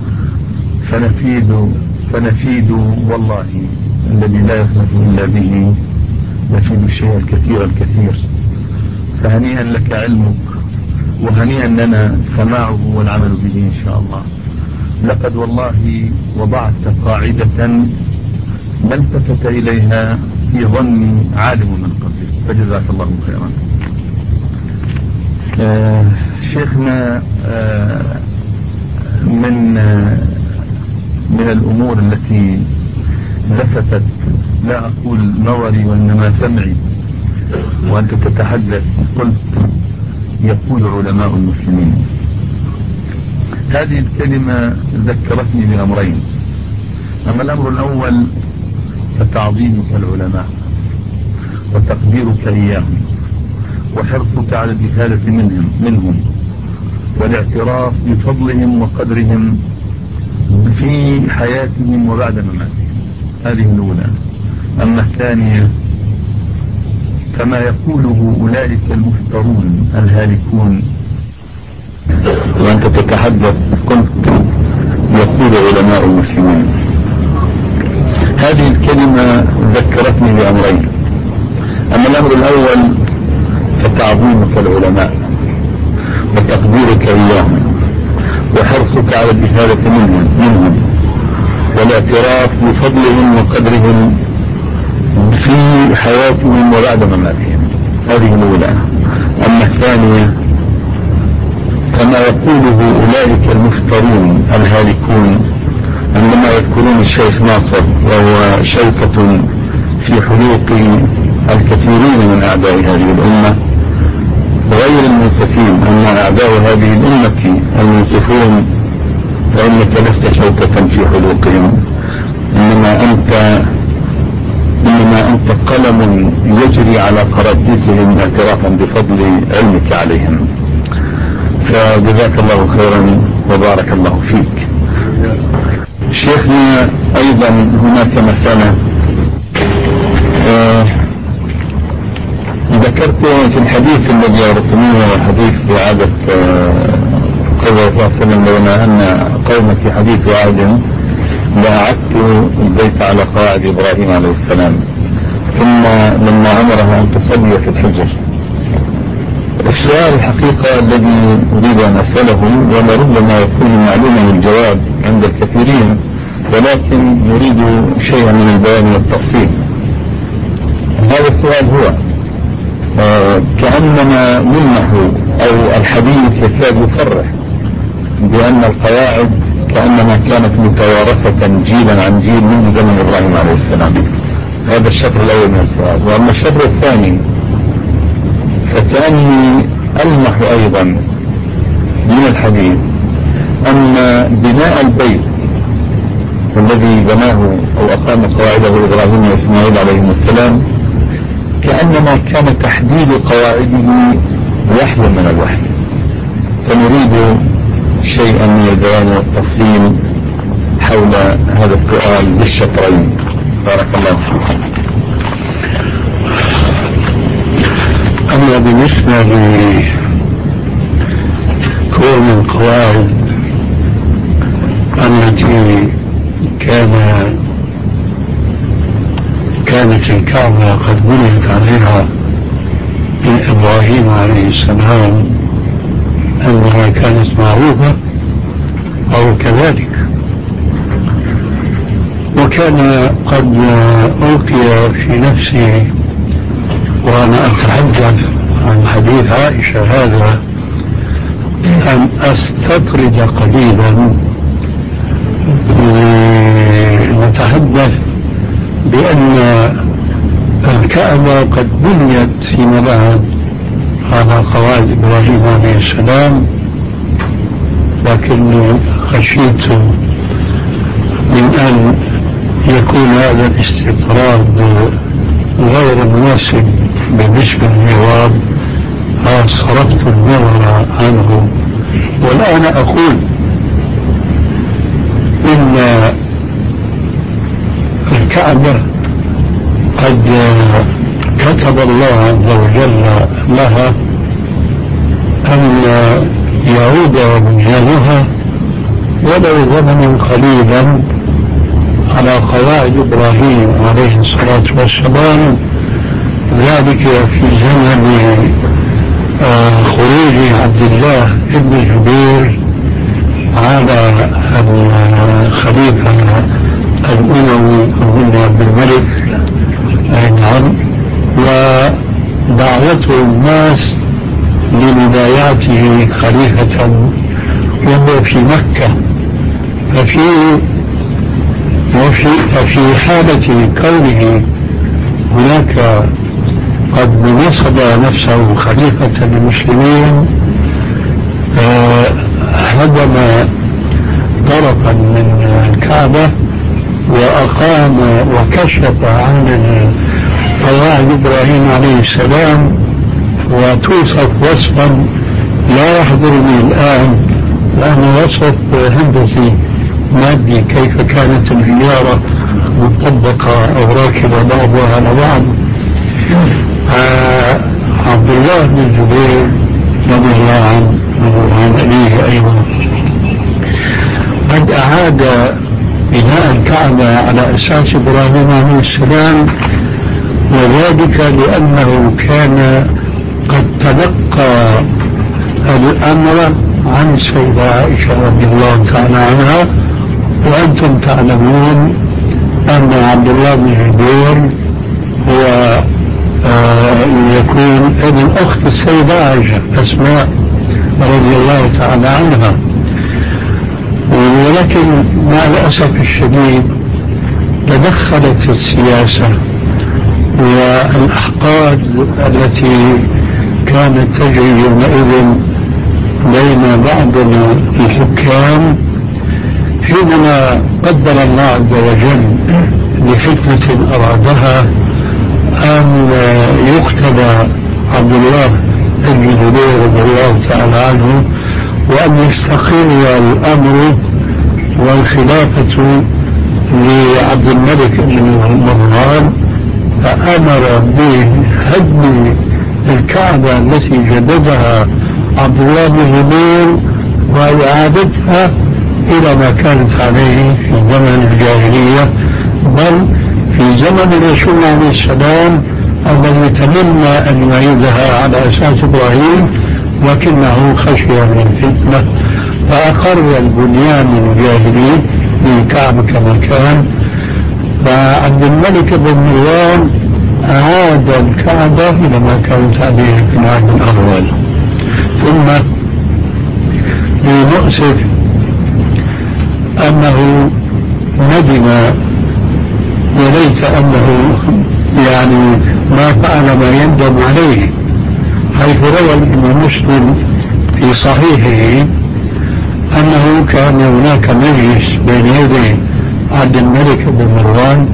فنفيد فنفيد والله الذي لا يخلف إلا به، نفيد الشيء الكثير الكثير. فهنيئا لك علمك وهنيئا لنا سماعه والعمل به إن شاء الله. لقد والله وضعت قاعدة ما التفت إليها في ظني عالم من قبلك، فجزاك الله خيرا. آه شيخنا، آه من آه من من الأمور التي لفتت لا أقول نظري وإنما سمعي وأنت تتحدث، قلت يقول علماء المسلمين. هذه الكلمة ذكرتني بأمرين. أما الأمر الأول فتعظيمك العلماء وتقديرك إياهم وحرصك على الإفادة منهم, منهم والاعتراف بفضلهم وقدرهم في حياتهم وبعد مماتهم. هذه الأولى. أما الثانية كما يقوله أولئك المفترون الهالكون، وأنت تتحدث قلت يقول علماء المسلمين. هذه الكلمة ذكرتني بأمرين. أما الأمر الأول فتعظيمك العلماء وتقديرك إياهم وحرصك على الإفادة منهم, منهم والاعتراف بفضلهم وقدرهم في حياتهم وبعد مماتهم. هذه الأولى. أما الثانية كما يقوله أولئك المفترون الهالكون عندما يذكرون الشيخ ناصر وهو شوكة في حلوق الكثيرين من أعداء هذه الأمة غير المنصفين. أما أعداء هذه الأمة المنصفون فإنك لست شوكة في حلوقهم، إنما أنت إنما أنت قلم يجري على قراطيسهم اعترافا بفضل علمك عليهم. فجزاك الله خيرا وبارك الله فيك. شيخنا أيضا هناك مسألة آه ذكرت في الحديث الذي أردتموه حديث إعادة قول الله صلى الله عليه وسلم لولا أن قومك في حديث وعد لأعدت البيت على قواعد إبراهيم عليه السلام، ثم لما أمرها أن تصلي في الحجر. السؤال الحقيقة الذي أريد أن أسأله ولربما يكون معلوما الجواب عند الكثيرين، ولكن نريد شيئا من البيان والتفصيل. هذا السؤال هو آه كأنما يلمح أو الحديث يكاد يصرح بأن القواعد كأنما كانت متوارثة جيلا عن جيل منذ زمن إبراهيم عليه السلام. هذا الشطر الأول من السؤال. وأما الشطر الثاني فكأني ألمح أيضا من الحديث أن بناء البيت الذي بناه أو أقام قواعده إبراهيم وإسماعيل عليهم السلام كأنما كان تحديد قواعده وحيا من الوحي. فنريد شيئا من البيان والتفصيل حول هذا السؤال بالشطرين. بارك الله فيك. أما بالنسبة لكون القواعد التي كان كانت الكعبة قد بنيت عليها من إبراهيم عليه السلام أنها كانت معروفة أو كذلك، وكان قد ألقي في نفسي وأنا أتحدث عن حديث عائشة هذا أن أستطرد قليلا ونتحدث بأن الكعبة قد بنيت فيما بعد على قواعد إبراهيم عليه السلام، لكن خشيت من أن يكون هذا الاستطراد غير مناسب بالنسبة للجواب صرفت النظر عنه. والآن أقول إن الكعبة قد كتب الله عز وجل لها أن يعود بنيانها ولو زمنا قليلا على قواعد إبراهيم عليه الصلاة والسلام، ذلك في زمن خروج عبد الله بن الزبير على الخليفة الأموي بن عبد الملك، نعم، ودعوته الناس لمبايعته خليفة وهو في مكة. ففي ففي, ففي حالة كونه هناك قد نصب نفسه خليفة للمسلمين آه هدم طرفا من الكعبة وأقام وكشف عن قواعد إبراهيم عليه السلام، وتوصف وصفا لا يحضرني الآن لأنه وصف هندسي مادي، كيف كانت الحجارة مطبقة أو راكبة بعضها على بعض. آه عبد الله بن الزبير رضي الله عنه وعن أبيه أيضا قد أعاد بناء الكعبة على أساس إبراهيم عليه السلام، وذلك لأنه كان قد تلقى الأمر عن السيدة عائشة رضي الله تعالى عنها. وأنتم تعلمون أن عبد الله بن الزبير هو آه يكون ابن أخت السيدة عائشة أسماء رضي الله تعالى عنها. ولكن مع الأسف الشديد تدخلت السياسة والأحقاد التي كانت تجري يومئذ بين بعض الحكام، حينما قدر الله عز وجل لحكمة أرادها أن يقتل عبد الله بن الزبير رضي الله تعالى عنه وأن يستقل الأمر والخلافة لعبد الملك بن مروان، فأمر بهدم الكعبة التي جددها عبد الله بن الزبير وإعادتها إلى ما كانت عليه في زمن الجاهلية، بل في زمن الرسول عليه السلام الذي تمنى أن يعيدها على أساس إبراهيم، لكنه خشي من الفتنة فأقر البنيان الجاهلي للكعبة كما كان. فعبد الملك بن مروان أعاد الكعبة إلى ما كانت عليه في العهد الأول. ثم للمؤسف أنه ندم وليت أنه يعني ما فعل ما يندم عليه، حيث روى الإمام مسلم في صحيحه أنه كان هناك مجلس بين يدي عبد الملك بن مروان،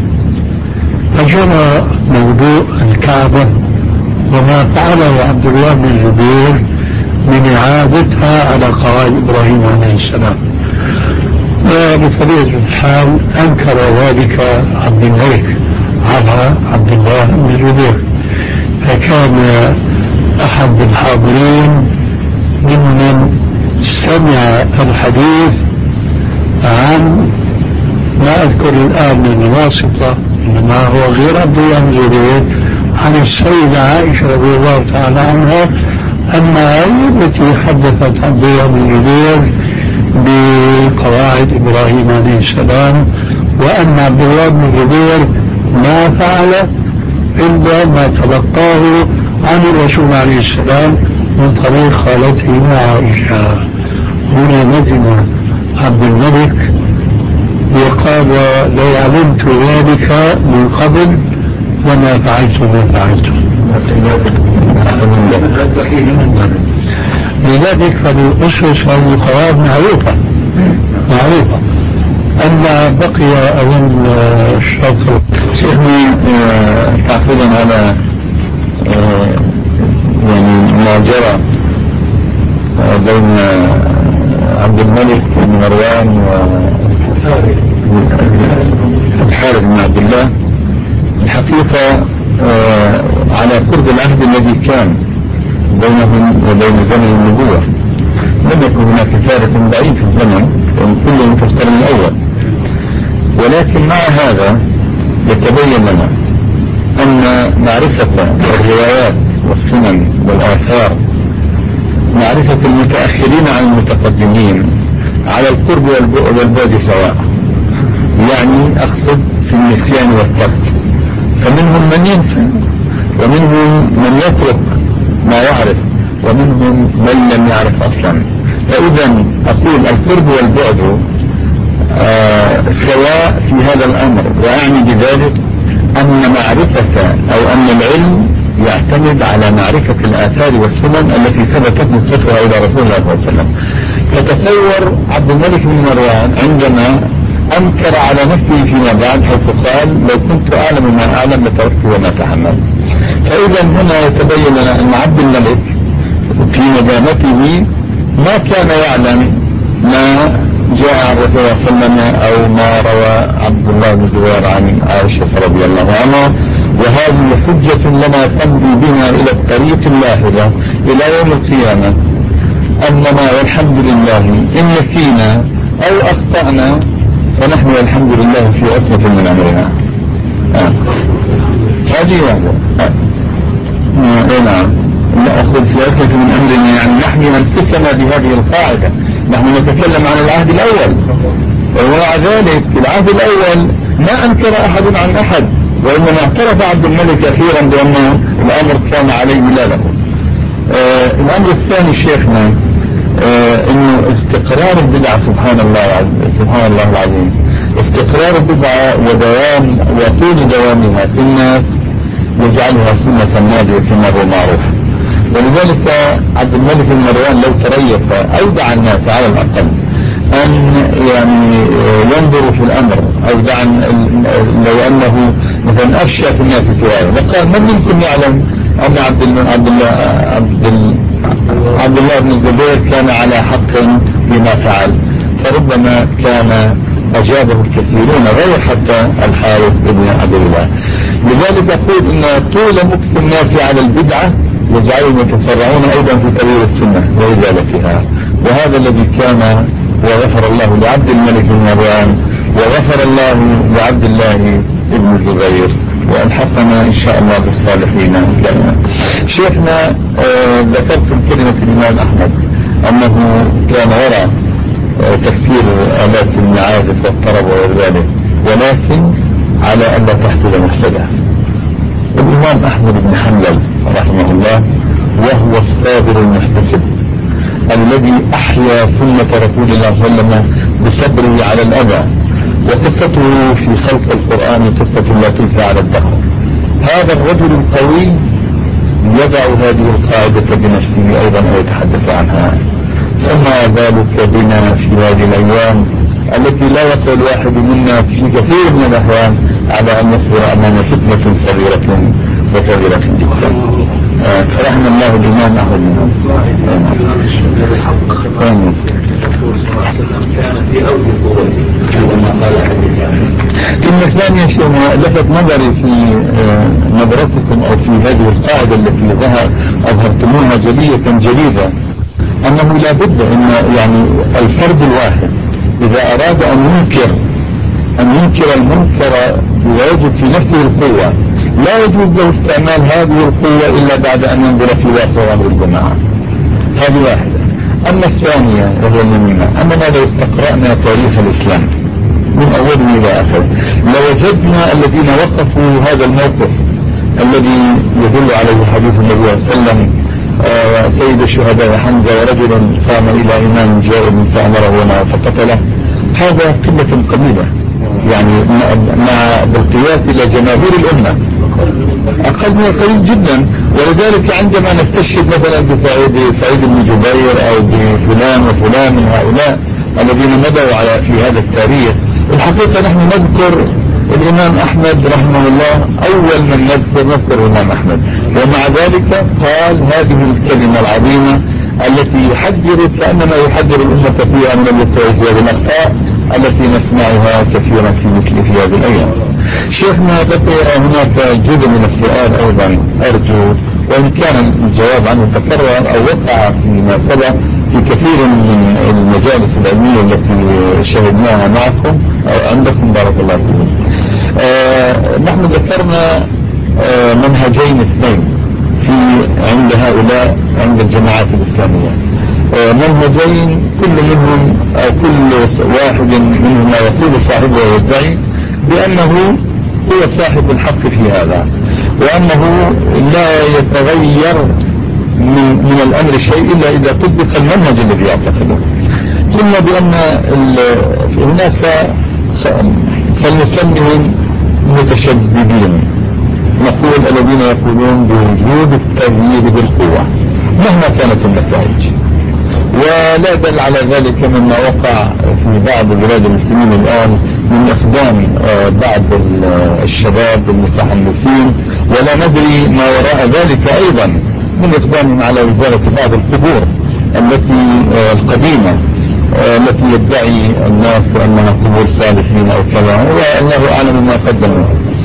فجرى موضوع الكعبة وما فعله عبد الله بن الزبير من إعادتها على قواعد إبراهيم عليه السلام. وبطبيعة الحال أنكر ذلك عبد الملك على عبد الله بن الزبير، فكان أحد الحاضرين ممن سمع الحديث عن ما أذكر الآن من واسطة إنما هو غير عبد الله بن الزبير عن السيدة عائشة رضي الله تعالى عنها أنها هي التي حدثت عبد الله بن الزبير بقواعد إبراهيم عليه السلام، وأن عبد الله بن الزبير ما فعل إلا ما تلقاه عن الرسول عليه السلام من طريق خالته عائشة. هنا ندم عبد الملك وقال لو علمت ذلك من قبل وما فعلت ما فعلت. لذلك فالأسس والقواعد معروفة معروفة. أما بقي أظن الشرط شيخني تعقيبا على يعني ما جرى بين عبد الملك بن مروان والحارث بن عبد الله، الحقيقة على قرب العهد الذي كان بينهم وبين زمن النبوة لم يكن هناك فارق بعيد في الزمن، كلهم في القرن الأول. ولكن مع هذا يتبين لنا أن معرفة الروايات والسنن والآثار معرفة المتأخرين عن المتقدمين على القرب والبعد سواء، يعني أقصد في النسيان والترك، فمنهم من ينسى ومنهم من يترك ما يعرف ومنهم من لم يعرف أصلا. فإذا أقول القرب والبعد آه سواء في هذا الأمر، وأعني بذلك أن معرفة أو أن العلم يعتمد على معرفة الآثار والسنن التي ثبتت نسبتها إلى رسول الله صلى الله عليه وسلم. فتصور عبد الملك بن مروان عندما أنكر على نفسه فيما بعد حيث قال لو كنت أعلم ما أعلم لتركت وما تحمل. فإذا هنا يتبين لنا أن عبد الملك في ندامته ما كان يعلم ما جاء عن رسول الله صلى الله عليه وسلم أو ما روى عبد الله بن زبير عن عائشة رضي الله عنها، وهذه حجة لنا تمضي بنا إلى الطريق اللاهرة إلى يوم القيامة، أننا والحمد لله إن نسينا أو أخطأنا فنحن والحمد لله في عصمة من أمرنا. آه. هذه هذا آه. نعم نأخذ في عصمة من أمرنا، يعني نحن أنفسنا بهذه القاعدة. نحن نتكلم عن العهد الأول، ومع ذلك العهد الأول ما أنكر أحد عن أحد، وإنما اعترف عبد الملك أخيرا بأن الأمر كان عليه لا له. آه الأمر الثاني شيخنا آه إنه استقرار البدعة سبحان الله سبحان الله العظيم، استقرار البدعة ودوام وطول دوامها في الناس يجعلها سنة نادرة كما هو معروف. ولذلك عبد الملك بن مروان لو تريث أودع الناس على الأقل أن يعني ينظروا في الأمر، أودع لو أنه مثلا أفشى في الناس في هذا، وقال من منكم يعلم أن عبد عبد الله عبد عبد الله بن الزبير كان على حق بما فعل، فربما كان أجابه الكثيرون غير حتى الحارث بن عبد الله. لذلك أقول إن طول مكث الناس على البدعة يجعلهم يتسرعون أيضا في تغيير السنة وإزالتها، وهذا الذي كان وغفر الله لعبد الملك بن مروان وغفر الله لعبد الله بن الزبير وألحقنا إن شاء الله بالصالحين. شيخنا آه ذكرتم كلمة الإمام أحمد أنه كان يرى آه تفسير آلات المعازف والطرب وغير ذلك، ولكن على أن لا تحصل مفسدة. الإمام أحمد بن حنبل رحمه الله وهو الصابر المحتسب الذي أحيا سنة رسول الله صلى الله عليه وسلم بصبره على الأذى، وقصته في خلق القرآن قصة لا تنسى على الدهر. هذا الرجل القوي يضع هذه القاعدة بنفسه أيضا ويتحدث عنها. فما ذلك بنا في هذه الأيام التي لا يقوى الواحد منا في كثير من الأحيان على أن يصبر أمام فتنة صغيرة وصغيرة جدا. فرحنا الله الإمام أحمد منهم. كلمة ثانية شيء لفت نظري في نظرتكم أو في هذه القاعدة التي أظهرتموها جلية جليدة، أنه لا بد أن يعني الفرد الواحد إذا أراد أن ينكر أن ينكر المنكر ويجد في نفسه القوة، لا يجوز له استعمال هذه القوة إلا بعد أن ينظر في واقع أمر الجماعة. هذه واحدة. أما الثانية وهي المهمة، أننا لو استقرأنا تاريخ الإسلام من أوله إلى آخره لوجدنا الذين وقفوا هذا الموقف الذي يدل عليه حديث النبي صلى الله عليه وسلم آه سيد الشهداء حمزة ورجل قام إلى إمام جائر فأمره وما فقتله. هذا قلة قليلة يعني مع بالقياس إلى جماهير الأمة أقل من قليل جدا. ولذلك عندما نستشهد مثلا بسعيد سعيد بن جبير أو بفلان وفلان من هؤلاء الذين مضوا على في هذا التاريخ، الحقيقة نحن نذكر الإمام أحمد رحمه الله أول من نذكر نذكر الإمام أحمد، ومع ذلك قال هذه الكلمة العظيمة التي يحذر كأنما يحذر الأمة فيها من الوقوع في هذه الأخطاء التي نسمعها كثيرا في مثل في هذه الأيام. شيخنا بقي هناك جزء من السؤال أيضا أرجو، وإن كان الجواب عنه تكرر أو وقع في مناسبة في كثير من المجالس العلمية التي شهدناها معكم أو عندكم بارك الله فيكم. آه نحن ذكرنا آه منهجين اثنين في عند هؤلاء عند الجماعات الإسلامية، آه منهجين كل منهم أو كل واحد منهما يقول صاحبه ويدعي بأنه هو صاحب الحق في هذا، وأنه لا يتغير من, من الأمر شيء إلا إذا طبق المنهج الذي يعتقده. قلنا بأن هناك فلنسميهم متشددين، نقول الذين يقولون بوجود التغيير بالقوة مهما كانت النتائج. ولا دل على ذلك مما وقع في بعض بلاد المسلمين الآن من إقدام بعض الشباب المتحمسين، ولا ندري ما وراء ذلك أيضا من إقدامهم على وزارة بعض القبور التي القديمة التي يدعي الناس بأنها قبور صالحين أو كذا، والله أعلم ما قدموا.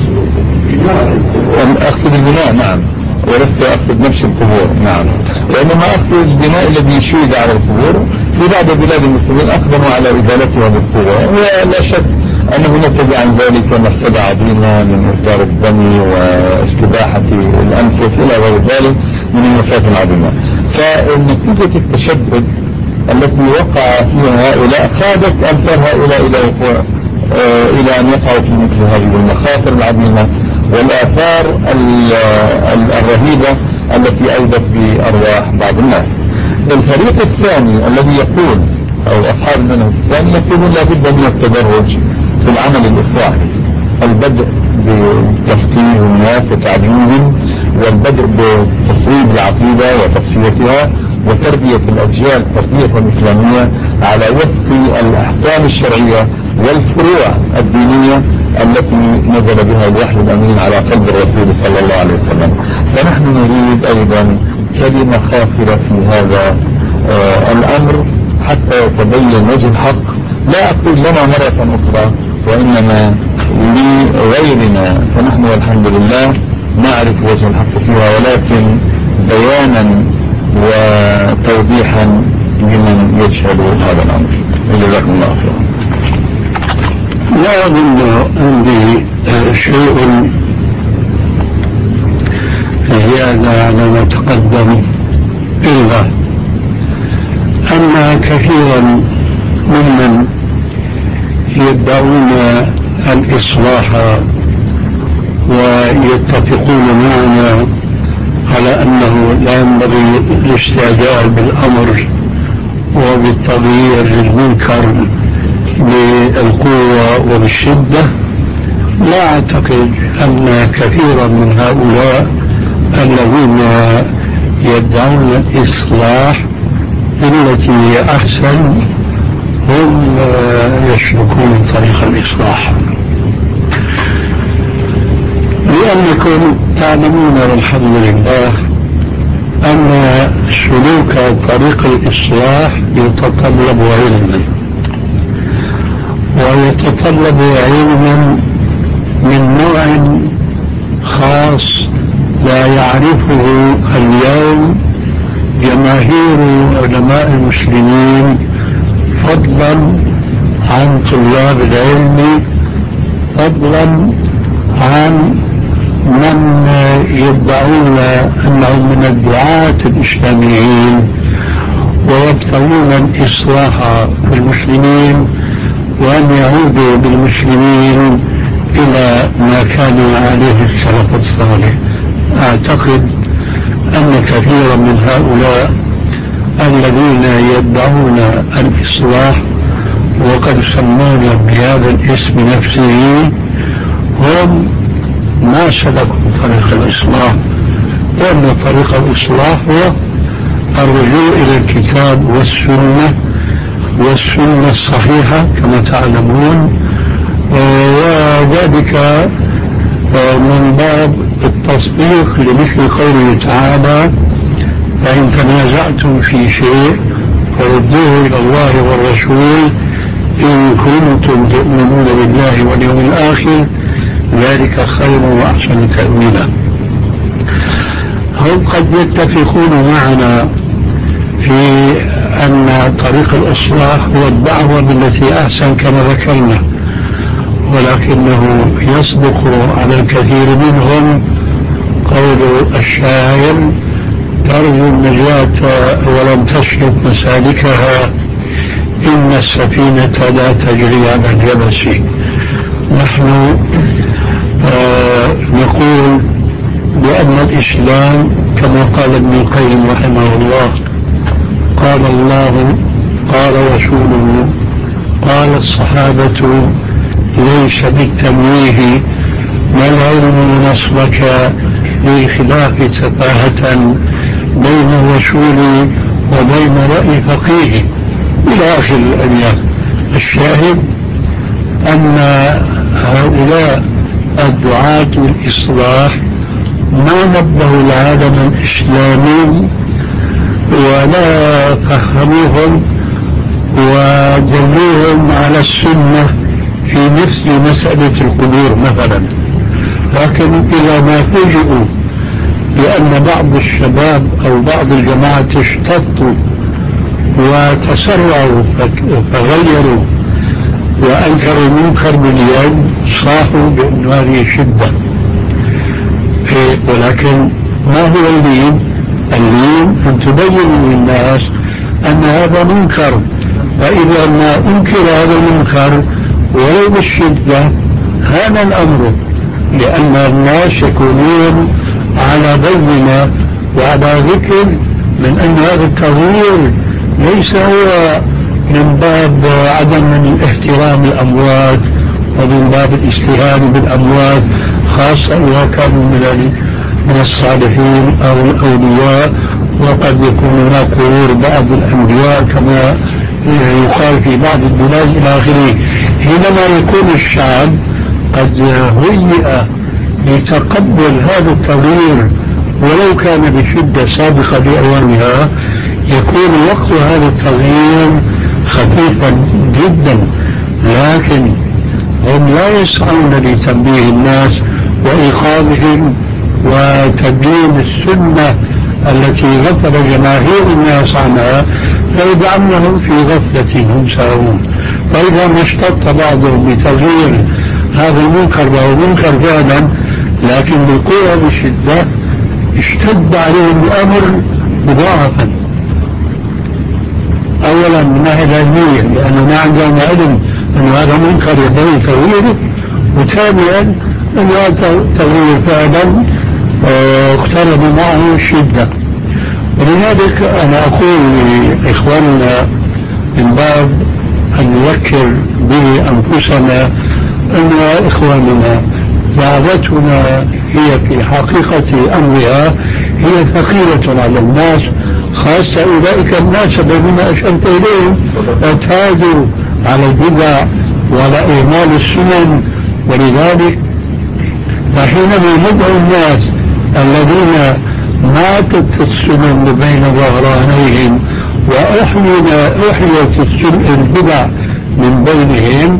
أقصد البناء نعم، ولست أقصد نفس القبور نعم، وإنما أقصد البناء الذي شيد على القبور في بعض بلاد المسلمين أقدموا على إزالتها بالقوة، ولا شك أنه نتج عن ذلك مفسدة عظيمة من إصدار الدم واستباحة الأنفس إلى غير ذلك من المفاسد العظيمة. فنتيجة التشدد التي وقع فيها هؤلاء خادت أمثال هؤلاء إلى وقوع آه إلى أن يقعوا في مثل هذه المخاطر العظيمة والآثار الرهيبة التي أيضت بأرواح بعض الناس. الفريق الثاني الذي يقول أو أصحاب المنهج الثاني يقولون لابد من التدرج في العمل الإصلاحي، البدء بتفكير الناس وتعليمهم، والبدء بتصويب العقيدة وتصفيتها وتربية الأجيال التربية الإسلامية على وفق الأحكام الشرعية والفروع الدينية التي نزل بها الوحي الأمين على قلب الرسول صلى الله عليه وسلم. فنحن نريد أيضا كلمة خاصرة في هذا آه الأمر حتى يتبين وجه الحق، لا أقول لنا مرة أخرى وإنما لغيرنا، فنحن والحمد لله نعرف وجه الحق فيها، ولكن بيانا وتوضيحا لمن يجهل هذا الأمر. جزاكم الله خيرا. لا أظن عندي شيء زيادة على ما تقدم، إلا أن كثيرا ممن يدعون الإصلاح ويتفقون معنا على أنه لا ينبغي الاستعجال بالأمر وبالتغيير للمنكر بالقوة وبالشدة، لا أعتقد أن كثيرا من هؤلاء الذين يدعون الإصلاح التي هي أحسن هم يسلكون طريق الإصلاح، لأنكم تعلمون والحمد لله أن سلوك طريق الإصلاح يتطلب علما، ويتطلب علما من نوع خاص لا يعرفه اليوم جماهير علماء المسلمين، فضلا عن طلاب العلم، فضلا عن من يدعون أنهم من الدعاة الإسلاميين ويبتغون الإصلاح في المسلمين وأن يعودوا بالمسلمين إلى ما كان عليه السلف الصالح. أعتقد أن كثيرا من هؤلاء الذين يدعون الإصلاح وقد سمونا بهذا الاسم نفسه هم ما سلكوا طريق الإصلاح، لأن طريق الإصلاح هو الرجوع إلى الكتاب والسنة والسنة الصحيحة كما تعلمون، وذلك من باب التصديق لمثل قوله تعالى: فإن تنازعتم في شيء فردوه إلى الله والرسول إن كنتم تؤمنون بالله واليوم الآخر ذلك خير وأحسن تأويلا. هم قد يتفقون معنا في أن طريق الإصلاح هو الدعوة بالتي أحسن كما ذكرنا، ولكنه يصدق على الكثير منهم قول الشاعر: ترجو النجاة ولم تسلك مسالكها إن السفينة لا تجري على اليبس. نحن آه نقول بأن الإسلام كما قال ابن القيم رحمه الله: قال الله قال رسوله قال الصحابة ليس بالتمويه ما العلم نصبك للخلاف سفاهة بين الرسول وبين رأي فقيه إلى آخر الأبيات. الشاهد أن هؤلاء الدعاة للإصلاح ما نبهوا العالم الإسلامي ولا فهموهم ودلوهم على السنة في مثل مسألة القبور مثلا، لكن إذا ما فوجئوا لأن بعض الشباب أو بعض الجماعة اشتطوا وتسرعوا فغيروا وأنكروا المنكر باليد صاحوا بأن هذه شدة. ولكن ما هو اللين؟ اللين أن تبين للناس أن هذا منكر، فإذا ما أنكر هذا المنكر ولو بالشدة هان الأمر، لأن الناس يكونون على بينة وعلى ذكر من أن هذا التغيير ليس هو من باب عدم الاحترام الأموات ومن باب الاستهانة بالأموات، خاصة إذا كانوا من من الصالحين أو الأولياء، وقد يكون هناك قرور بعض الأنبياء كما يقال في بعض البلاد إلى آخره. حينما يكون الشعب قد هيئ لتقبل هذا التغيير ولو كان بشدة سابقة لأوانها، يكون وقت هذا التغيير خفيفا جدا، لكن هم لا يسعون لتنبيه الناس وإيقاظهم وتبيين السنة التي غفل جماهير الناس عنها، فيجعلهم في غفلة هم ساهون. فإذا ما اشتط بعضهم بتغيير هذا المنكر وهو منكر فعلا لكن بالقوة بالشدة، اشتد عليهم الأمر مضاعفا. أولا من ناحية علمية لأنه ما عندهم علم أن هذا منكر ينبغي تغييره، وثانيا أن هذا تغيير فعلا اقترب معه الشدة. ولذلك أنا أقول لإخواننا من باب أن نذكر به أنفسنا أن إخواننا دعوتنا هي في حقيقة أمرها هي ثقيلة على الناس، خاصة أولئك الناس الذين أشرت إليهم اعتادوا على البدع وعلى إهمال السنن. ولذلك فحينما ندعو الناس الذين ماتت السنن بين ظهرانيهم وأحيت البدع من بينهم،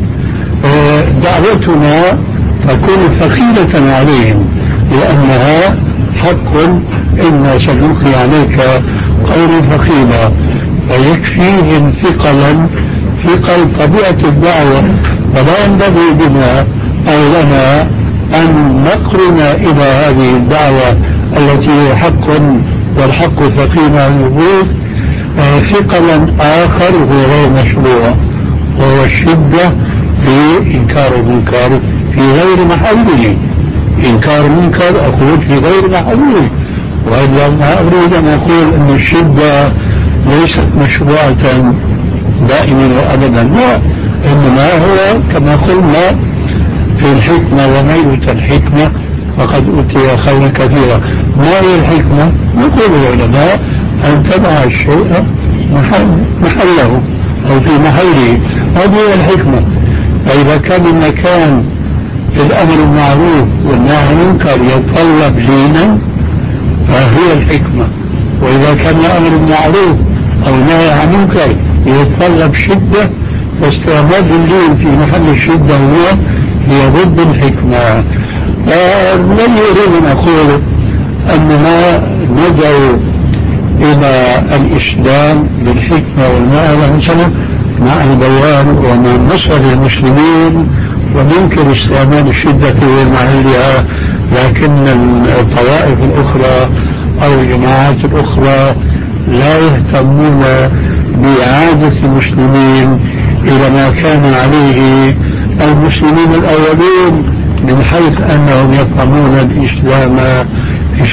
دعوتنا تكون ثقيلة عليهم لأنها حق إنا سنلقي عليك قولا ثقيلا، فيكفيهم ثقلا ثقل طبيعة الدعوة. فلا ينبغي بنا أو لنا أن نقرن إلى هذه الدعوة التي هي حق والحق ثقيل عن الوجود ثقلا آخر هو غير مشروع، وهو الشدة في إنكار المنكر في غير محله. إنكار المنكر أقول في غير محله، وإلا ما أريد أن أقول أن الشدة ليست مشروعة دائما وأبدا، لا، إنما هو كما قلنا في الحكمة وما يؤتى الحكمة فقد أوتي خيرا كثيرا. ما هي الحكمة؟ يقول العلماء أن تضع الشيء محل محله أو في محله، هذه هي الحكمة. فإذا كان المكان الأمر المعروف والنهي عن المنكر يتطلب لينا فهي الحكمة، وإذا كان الأمر المعروف أو النهي عن المنكر يتطلب شدة فاستعمال اللين في محل الشدة هو هي ضد الحكمة. فلن يريد أن أقول أننا ندعو إلى الإسلام بالحكمة والموعظة الحسنة مع البيان ومع نصر المسلمين وننكر استعمال الشدة في محلها، لكن الطوائف الأخرى أو الجماعات الأخرى لا يهتمون بإعادة المسلمين إلى ما كان عليه المسلمين الأولين، من حيث أنهم يفهمون الإسلام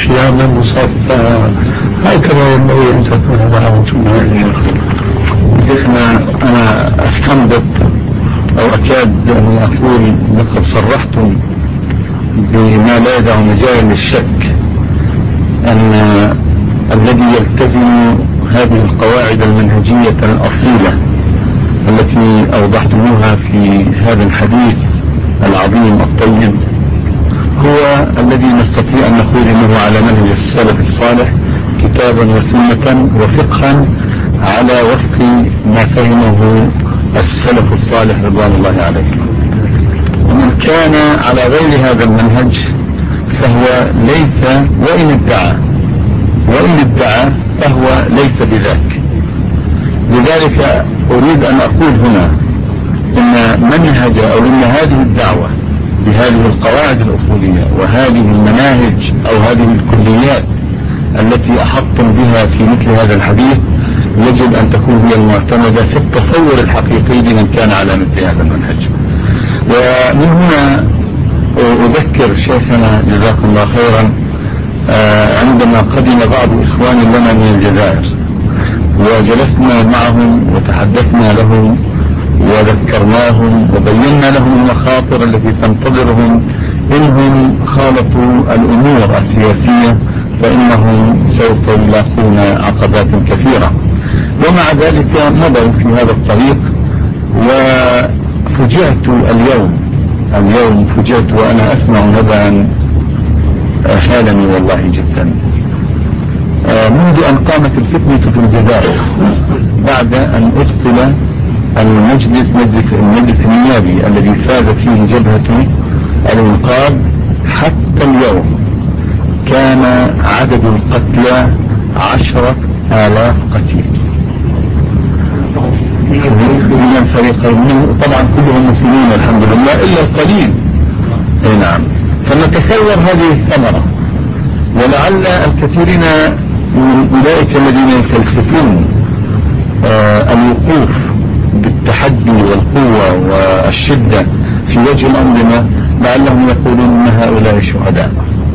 إسلاما مصفى. هكذا ينبغي أن تكون دعوتنا. شيخنا أنا أستنبط أو أكاد أن أقول لقد صرحتم بما لا يدع مجال للشك أن الذي يلتزم هذه القواعد المنهجية الأصيلة التي أوضحتموها في هذا الحديث العظيم الطيب هو الذي نستطيع أن نقول أنه على منهج السلف الصالح كتابا وسنة وفقها على وفق ما فهمه السلف الصالح رضوان الله عليه. ومن كان على غير هذا المنهج فهو ليس، وإن ادعى وإن ادعى فهو ليس بذاك. لذلك أريد أن أقول هنا إن منهج أو إن هذه الدعوة بهذه القواعد الأصولية وهذه المناهج أو هذه الكليات التي أحطم بها في مثل هذا الحديث يجب أن تكون هي المعتمدة في التصور الحقيقي لمن كان على مثل هذا المنهج. ومن هنا أذكر شيخنا جزاكم الله خيرا عندما قدم بعض إخوان لنا من الجزائر وجلسنا معهم وتحدثنا لهم وذكرناهم وبينا لهم المخاطر التي تنتظرهم إنهم خالطوا الأمور السياسية فإنهم سوف يلاقون عقبات كثيرة. ومع ذلك مضوا في هذا الطريق. وفجعت اليوم اليوم فجعت وأنا أسمع نبأ حالني والله جدا. منذ أن قامت الفتنة في الجزائر بعد أن أبطل المجلس مجلس المجلس النيابي الذي فاز فيه جبهة الانقاذ حتى اليوم كان عدد القتلى عشرة آلاف قتيل من الفريقين، طبعا كلهم مسلمين الحمد لله إلا القليل. اي نعم. فنتصور هذه الثمرة، ولعل الكثيرين من أولئك الذين يفلسفون آه الوقوف بالتحدي والقوة والشدة في وجه الأنظمة لعلهم يقولون ان هؤلاء شهداء،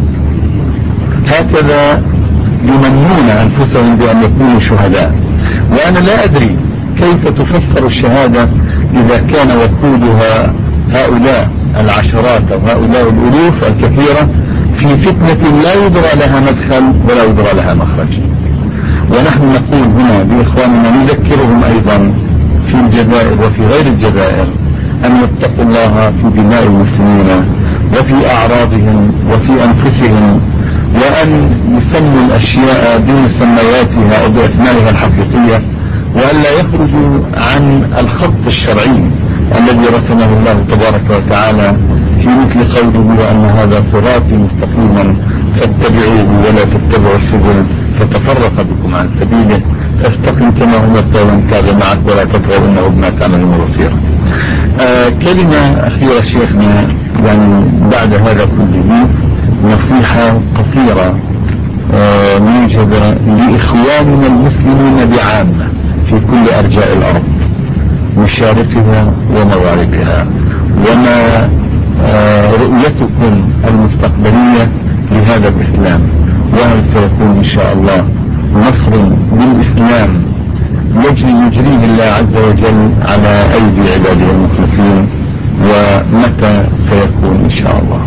هكذا يمنون أنفسهم بأن يكونوا شهداء. وأنا لا أدري كيف تفسر الشهادة إذا كان وقودها هؤلاء العشرات أو هؤلاء الألوف الكثيرة في فتنة لا يدرى لها مدخل ولا يدرى لها مخرج. ونحن نقول هنا بإخواننا نذكرهم أيضا في الجزائر وفي غير الجزائر أن يتقوا الله في دماء المسلمين وفي أعراضهم وفي أنفسهم، وأن يسموا الأشياء بمسمياتها أو بأسمائها الحقيقية، وأن لا يخرجوا عن الخط الشرعي الذي رسمه الله تبارك وتعالى في مثل قوله وأن هذا صراطي مستقيما فاتبعوه ولا تتبعوا السبل فتفرق بكم عن سبيله فاستقم كما أمرت ومن تاب معك ولا تطغوا إنه بما تعملون بصير. آه كلمة أخيرة شيخنا، يعني بعد هذا كله نصيحة قصيرة آه موجبة لإخواننا المسلمين بعامة في كل أرجاء الأرض مشارقها ومغاربها، وما آه رؤيتكم المستقبلية لهذا الإسلام، وهل سيكون إن شاء الله نصر للإسلام يجري يجريه الله عز وجل على أيدي عباده المخلصين، ومتى سيكون إن شاء الله؟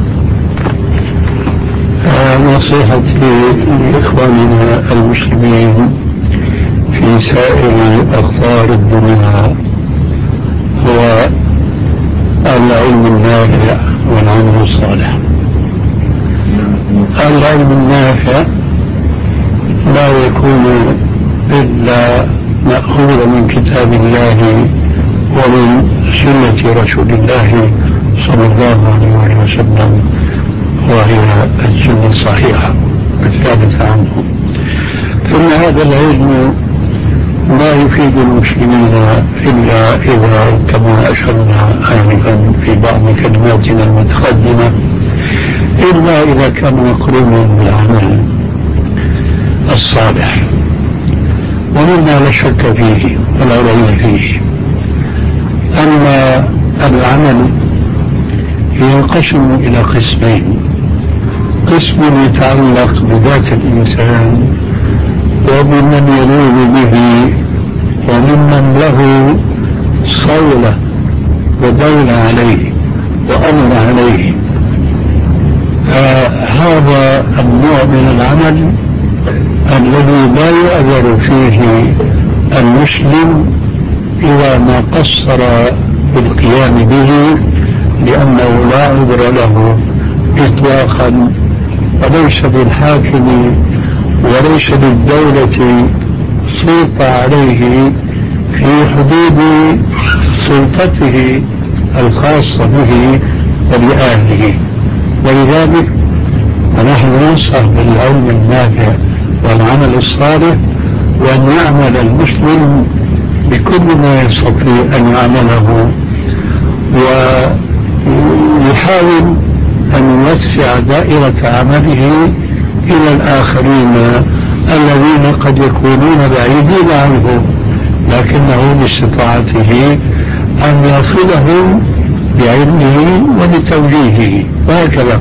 نصيحتي لإخواننا المسلمين في سائر أقطار الدنيا هو العلم النافع والعمل الصالح. العلم النافع لا يكون إلا مأخوذا من كتاب الله ومن سنة رسول الله صلى الله عليه وسلم، وهي السنة الصحيحة الثابتة عنه. ثم هذا العلم لا يفيد المسلمين إلا إذا كما أشرنا آنفا في بعض كلماتنا المتقدمة إلا إذا كان مقرونا بالعمل الصالح، ومما لا شك فيه ولا ريب فيه أن العمل ينقسم إلى قسمين: قسم يتعلق بذات الإنسان وبمن يلوذ به وممن له صولة ودولة عليه وأمر عليه. هذا النوع من العمل الذي لا يؤذر فيه المسلم إذا ما قصر بالقيام به، لأنه لا عذر له إطلاقا، وليس بالحاكم وليس بالدولة سلطة عليه في حدود سلطته الخاصة به ولأهله. ولذلك فنحن ننصح بالعلم النافع والعمل الصالح، وأن يعمل المسلم بكل ما يستطيع أن يعمله، ويحاول أن يوسع دائرة عمله إلى الآخرين الذين قد يكونون بعيدين عنه، لكنه باستطاعته أن يصلهم بعلمه وبتوجيهه، وهكذا.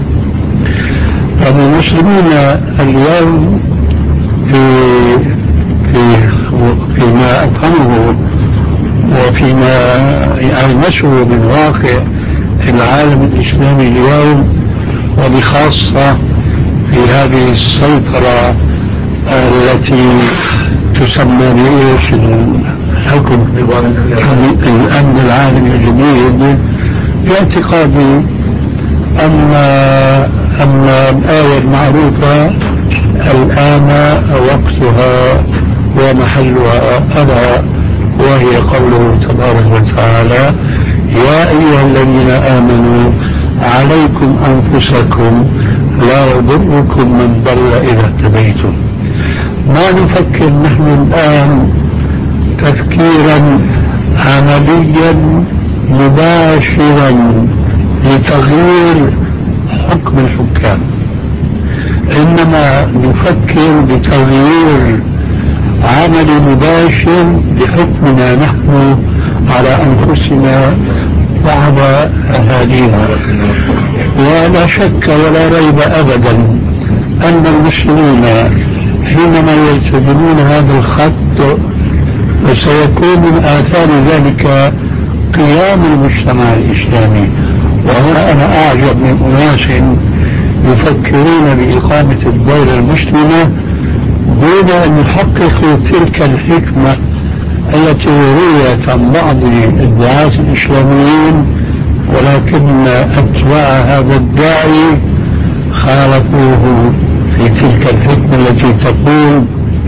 فالمسلمون اليوم في في فيما أفهمه وفيما يلمسه من واقع العالم الإسلامي اليوم، وبخاصة في هذه السيطرة التي تسمى بإيش الحكم الأمن العالمي الجديد، باعتقادي أن أن الآية المعروفة الآن وقتها ومحلها أرى، وهي قوله تبارك وتعالى: يا أيها الذين آمنوا عليكم أنفسكم لا يضركم من ضل إذا اهتديتم. ما نفكر نحن الآن تفكيرا عمليا مباشرا لتغيير حكم الحكام، إنما نفكر بتغيير عمل مباشر لحكمنا نحن على أنفسنا وعلى أهالينا. ولا شك ولا ريب أبدا أن المسلمين حينما يلتزمون هذا الخط وسيكون من آثار ذلك قيام المجتمع الإسلامي. وهنا أنا أعجب من أناس يفكرون بإقامة الدولة المسلمة دون أن يحققوا تلك الحكمة التي رويت عن بعض الدعاة الإسلاميين، ولكن أتباع هذا الداعي خالفوه في تلك الحكمة التي تقول: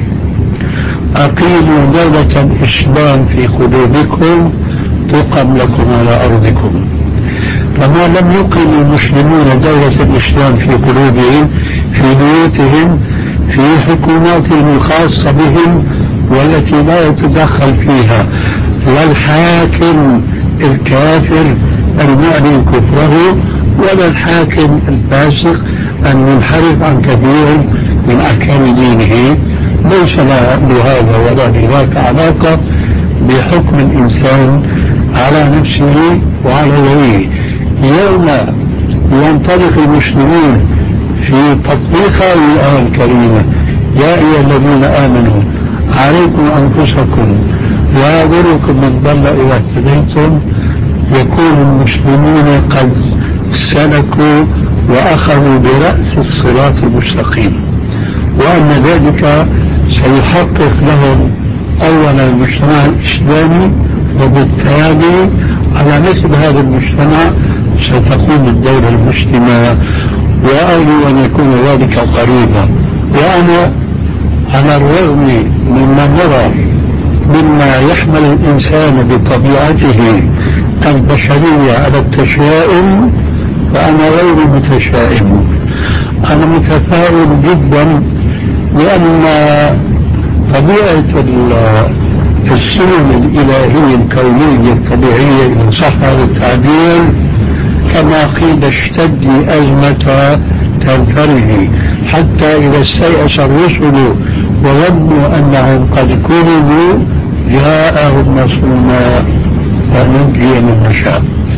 أقيموا دولة الإسلام في قلوبكم تقم لكم على أرضكم. فما لم يقم المسلمون دولة الإسلام في قلوبهم في بيوتهم في حكوماتهم الخاصة بهم والتي لا يتدخل فيها لا الحاكم الكافر المعلن كفره ولا الحاكم الفاسق المنحرف عن كثير من أحكام دينه، ليس لهذا ولا لذاك علاقة بحكم الإنسان على نفسه وعلى غيره. يوم ينطلق المسلمون في تطبيق هذه الآية الكريمة: يا أيها الذين آمنوا عليكم أنفسكم لا يضركم من ضل إذا اهتديتم، يكون المسلمون قد سلكوا وأخذوا برأس الصراط المستقيم، وأن ذلك سيحقق لهم أولا المجتمع الإسلامي، وبالتالي على مثل هذا المجتمع ستقوم الدولة المسلمة، وأرجو أن يكون ذلك قريبا. وأنا على الرغم مما نرى مما يحمل الإنسان بطبيعته البشرية على التشاؤم، فأنا غير متشائم، أنا متفائل جدا، لأن طبيعة السنن الإلهية الكونية الطبيعية إن صح هذا التعبير كما قيل: اشتد أزمة تنفره، حتى إذا استيأس الرسل وظنوا أنهم قد كذبوا جاءهم نصرنا فننجي من نشاء.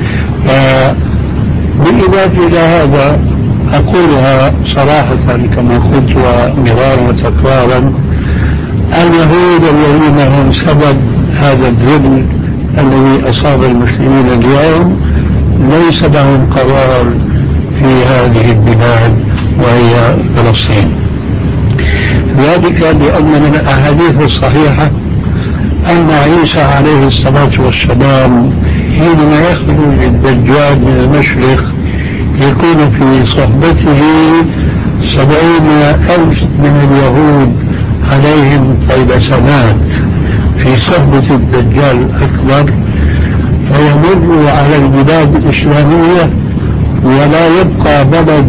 بالإضافة إلى هذا أقولها صراحة كما قلت ومرارا وتكرارا: اليهود الذين هم سبب هذا الذل الذي أصاب المسلمين اليوم ليس لهم قرار في هذه البلاد وهي فلسطين. ذلك لأن من الأحاديث الصحيحة أن عيسى عليه الصلاة والسلام حينما يخرج الدجال من المشرق يكون في صحبته سبعين ألف من اليهود عليهم طيلسانات في صحبة الدجال الأكبر، فيمر على البلاد الإسلامية ولا يبقى بلد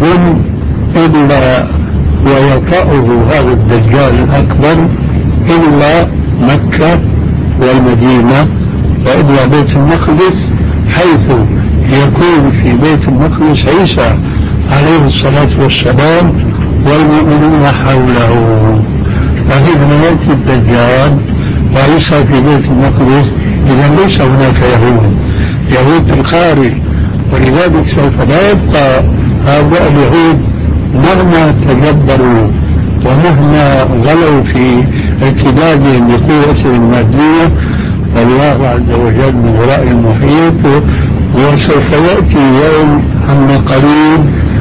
إلا ويطأه هذا الدجال الأكبر إلا مكة والمدينة وإلا بيت المقدس، حيث يكون في بيت المقدس عيسى عليه الصلاة والسلام والمؤمنون حوله. فحينما يأتي الدجال وعيسى في بيت المقدس إذا ليس هناك يهود، يهود في الخارج، ولذلك سوف لا يبقى هؤلاء اليهود مهما تجبروا ومهما غلوا في ارتدادهم بقوة المادية، والله عز وجل من وراء المحيط. وسوف يأتي يوم عما قريب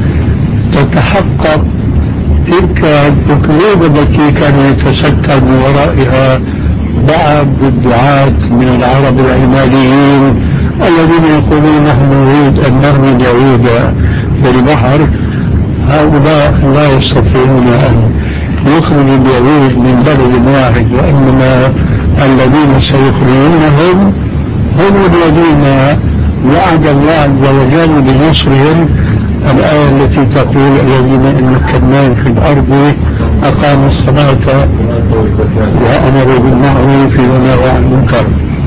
تتحقق تلك التكذيب التي كان يتستر من ورائها بعض الدعاة من العرب العماليين الذين يقولون نحن نريد أن نرمي اليهود في البحر. هؤلاء لا يستطيعون أن يخرجوا اليهود من بلد واحد، وإنما الذين سيخرجونهم هم الذين وعد الله عز وجل بنصرهم. الآية التي تقول الذين إن مكناهم في الأرض أقاموا الصلاة وأمروا بالمعروف ونهوا عن المنكر.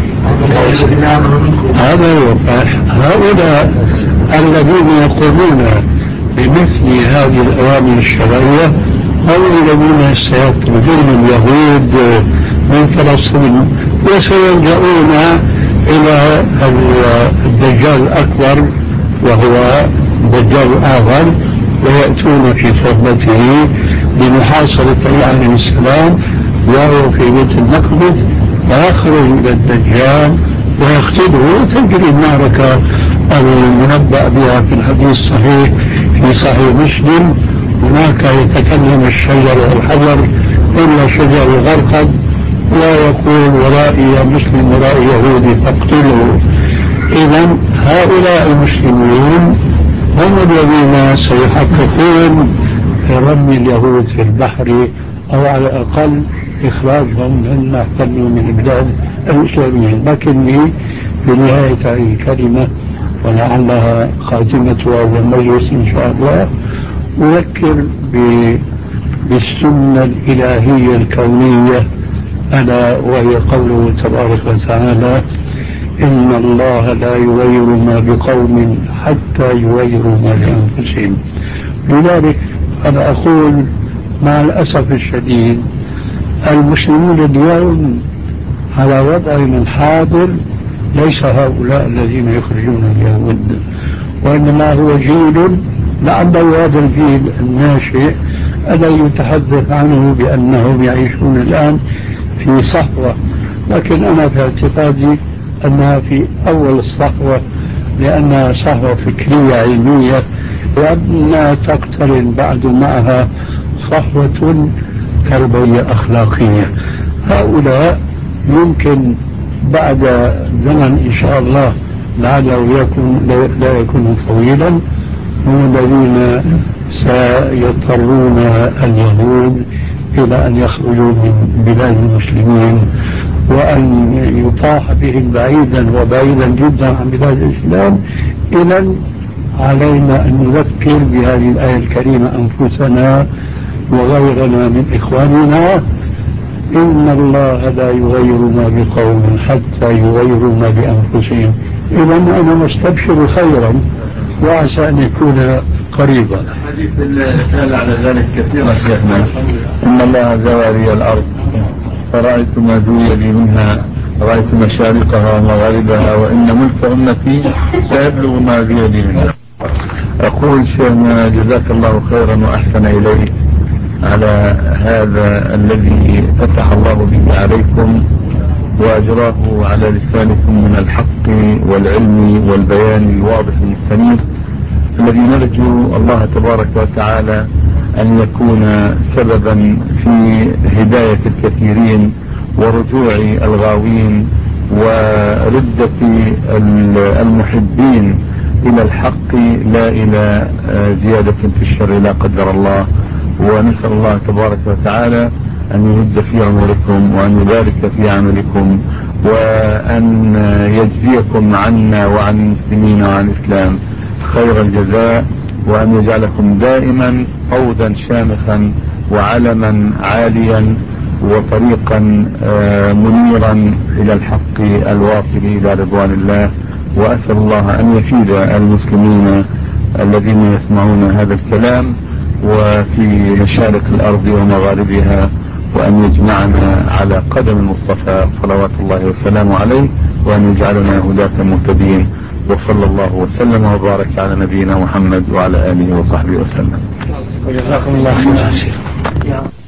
هذا هو هؤلاء الذين يقومون بمثل هذه الأوامر الشرعية هم الذين سيطردون اليهود من فلسطين وسيلجؤون إلى الدجال الأكبر وهو دجال آخر، ويأتون في صحبته بمحاصرة عليه السلام وهو في بيت المقدس، ويخرج إلى الدجال ويقتله. وتجري المعركة المنبأ بها في الحديث الصحيح في صحيح مسلم. هناك يتكلم الشجر والحجر إلا شجر الغرقد ويقول ورائي يا مسلم ورائي يهودي فاقتلوا. إذن هؤلاء المسلمون هم الذين سيحققون رمي اليهود في البحر أو على الأقل إخراجهم من احتلوا من البلاد الإسلامية. لكني في نهاية هذه الكلمة ولعلها خاتمتها والمجلس إن شاء الله أذكر بالسنة الإلهية الكونية، ألا وهي قوله تبارك وتعالى إن الله لا يغير ما بقوم حتى يغيروا ما بأنفسهم. لذلك أنا أقول مع الأسف الشديد المسلمون اليوم على وضعهم الحاضر ليس هؤلاء الذين يخرجون اليهود، وإنما هو جيل لعله هذا الجيل الناشئ الذي يتحدث عنه بأنهم يعيشون الآن في صحوة، لكن أنا في اعتقادي أنها في أول الصحوة لأنها صحوة فكرية علمية، وأنها تقترن بعد معها صحوة تربوية أخلاقية. هؤلاء يمكن بعد زمن إن شاء الله لعله يكون لا يكون طويلا هم الذين سيضطرون اليهود إلى أن يخرجوا من بلاد المسلمين وأن يطاح بهم بعيدا وبعيدا جدا عن بلاد الإسلام. إذن علينا أن نذكر بهذه الآية الكريمة أنفسنا وغيرنا من إخواننا إن الله لا يغير ما بقوم حتى يغيروا ما بأنفسهم. إذن أنا مستبشر خيرا وعسى أن يكون قريبا. حديث الرسالة على ذلك كثيرا شيخنا، إن الله زواري الأرض فرأيت ما زوي لي منها، رأيت مشارقها ومغاربها، وإن ملك أمتي سيبلغ ما زوي لي منها. أقول شيخنا جزاك الله خيرا وأحسن إليك، على هذا الذي فتح الله به عليكم وأجراه على لسانكم من الحق والعلم والبيان الواضح المستنير، الذي نرجو الله تبارك وتعالى أن يكون سببا في هداية الكثيرين ورجوع الغاوين وردة المحبين إلى الحق لا إلى زيادة في الشر لا قدر الله. ونسأل الله تبارك وتعالى أن يمد في عمركم وأن يبارك في عملكم وأن يجزيكم عنا وعن المسلمين وعن الإسلام خير الجزاء، وأن يجعلكم دائما فوزا شامخا وعلما عاليا وطريقا منيرا إلى الحق الواصل إلى رضوان الله. وأسأل الله أن يفيد المسلمين الذين يسمعون هذا الكلام وفي مشارق الأرض ومغاربها، وأن يجمعنا على قدم المصطفى صلوات الله وسلامه عليه، وأن يجعلنا هداة مهتدين. وصلى الله وسلم وبارك على نبينا محمد وعلى آله وصحبه وسلم. وجزاكم الله خيرا.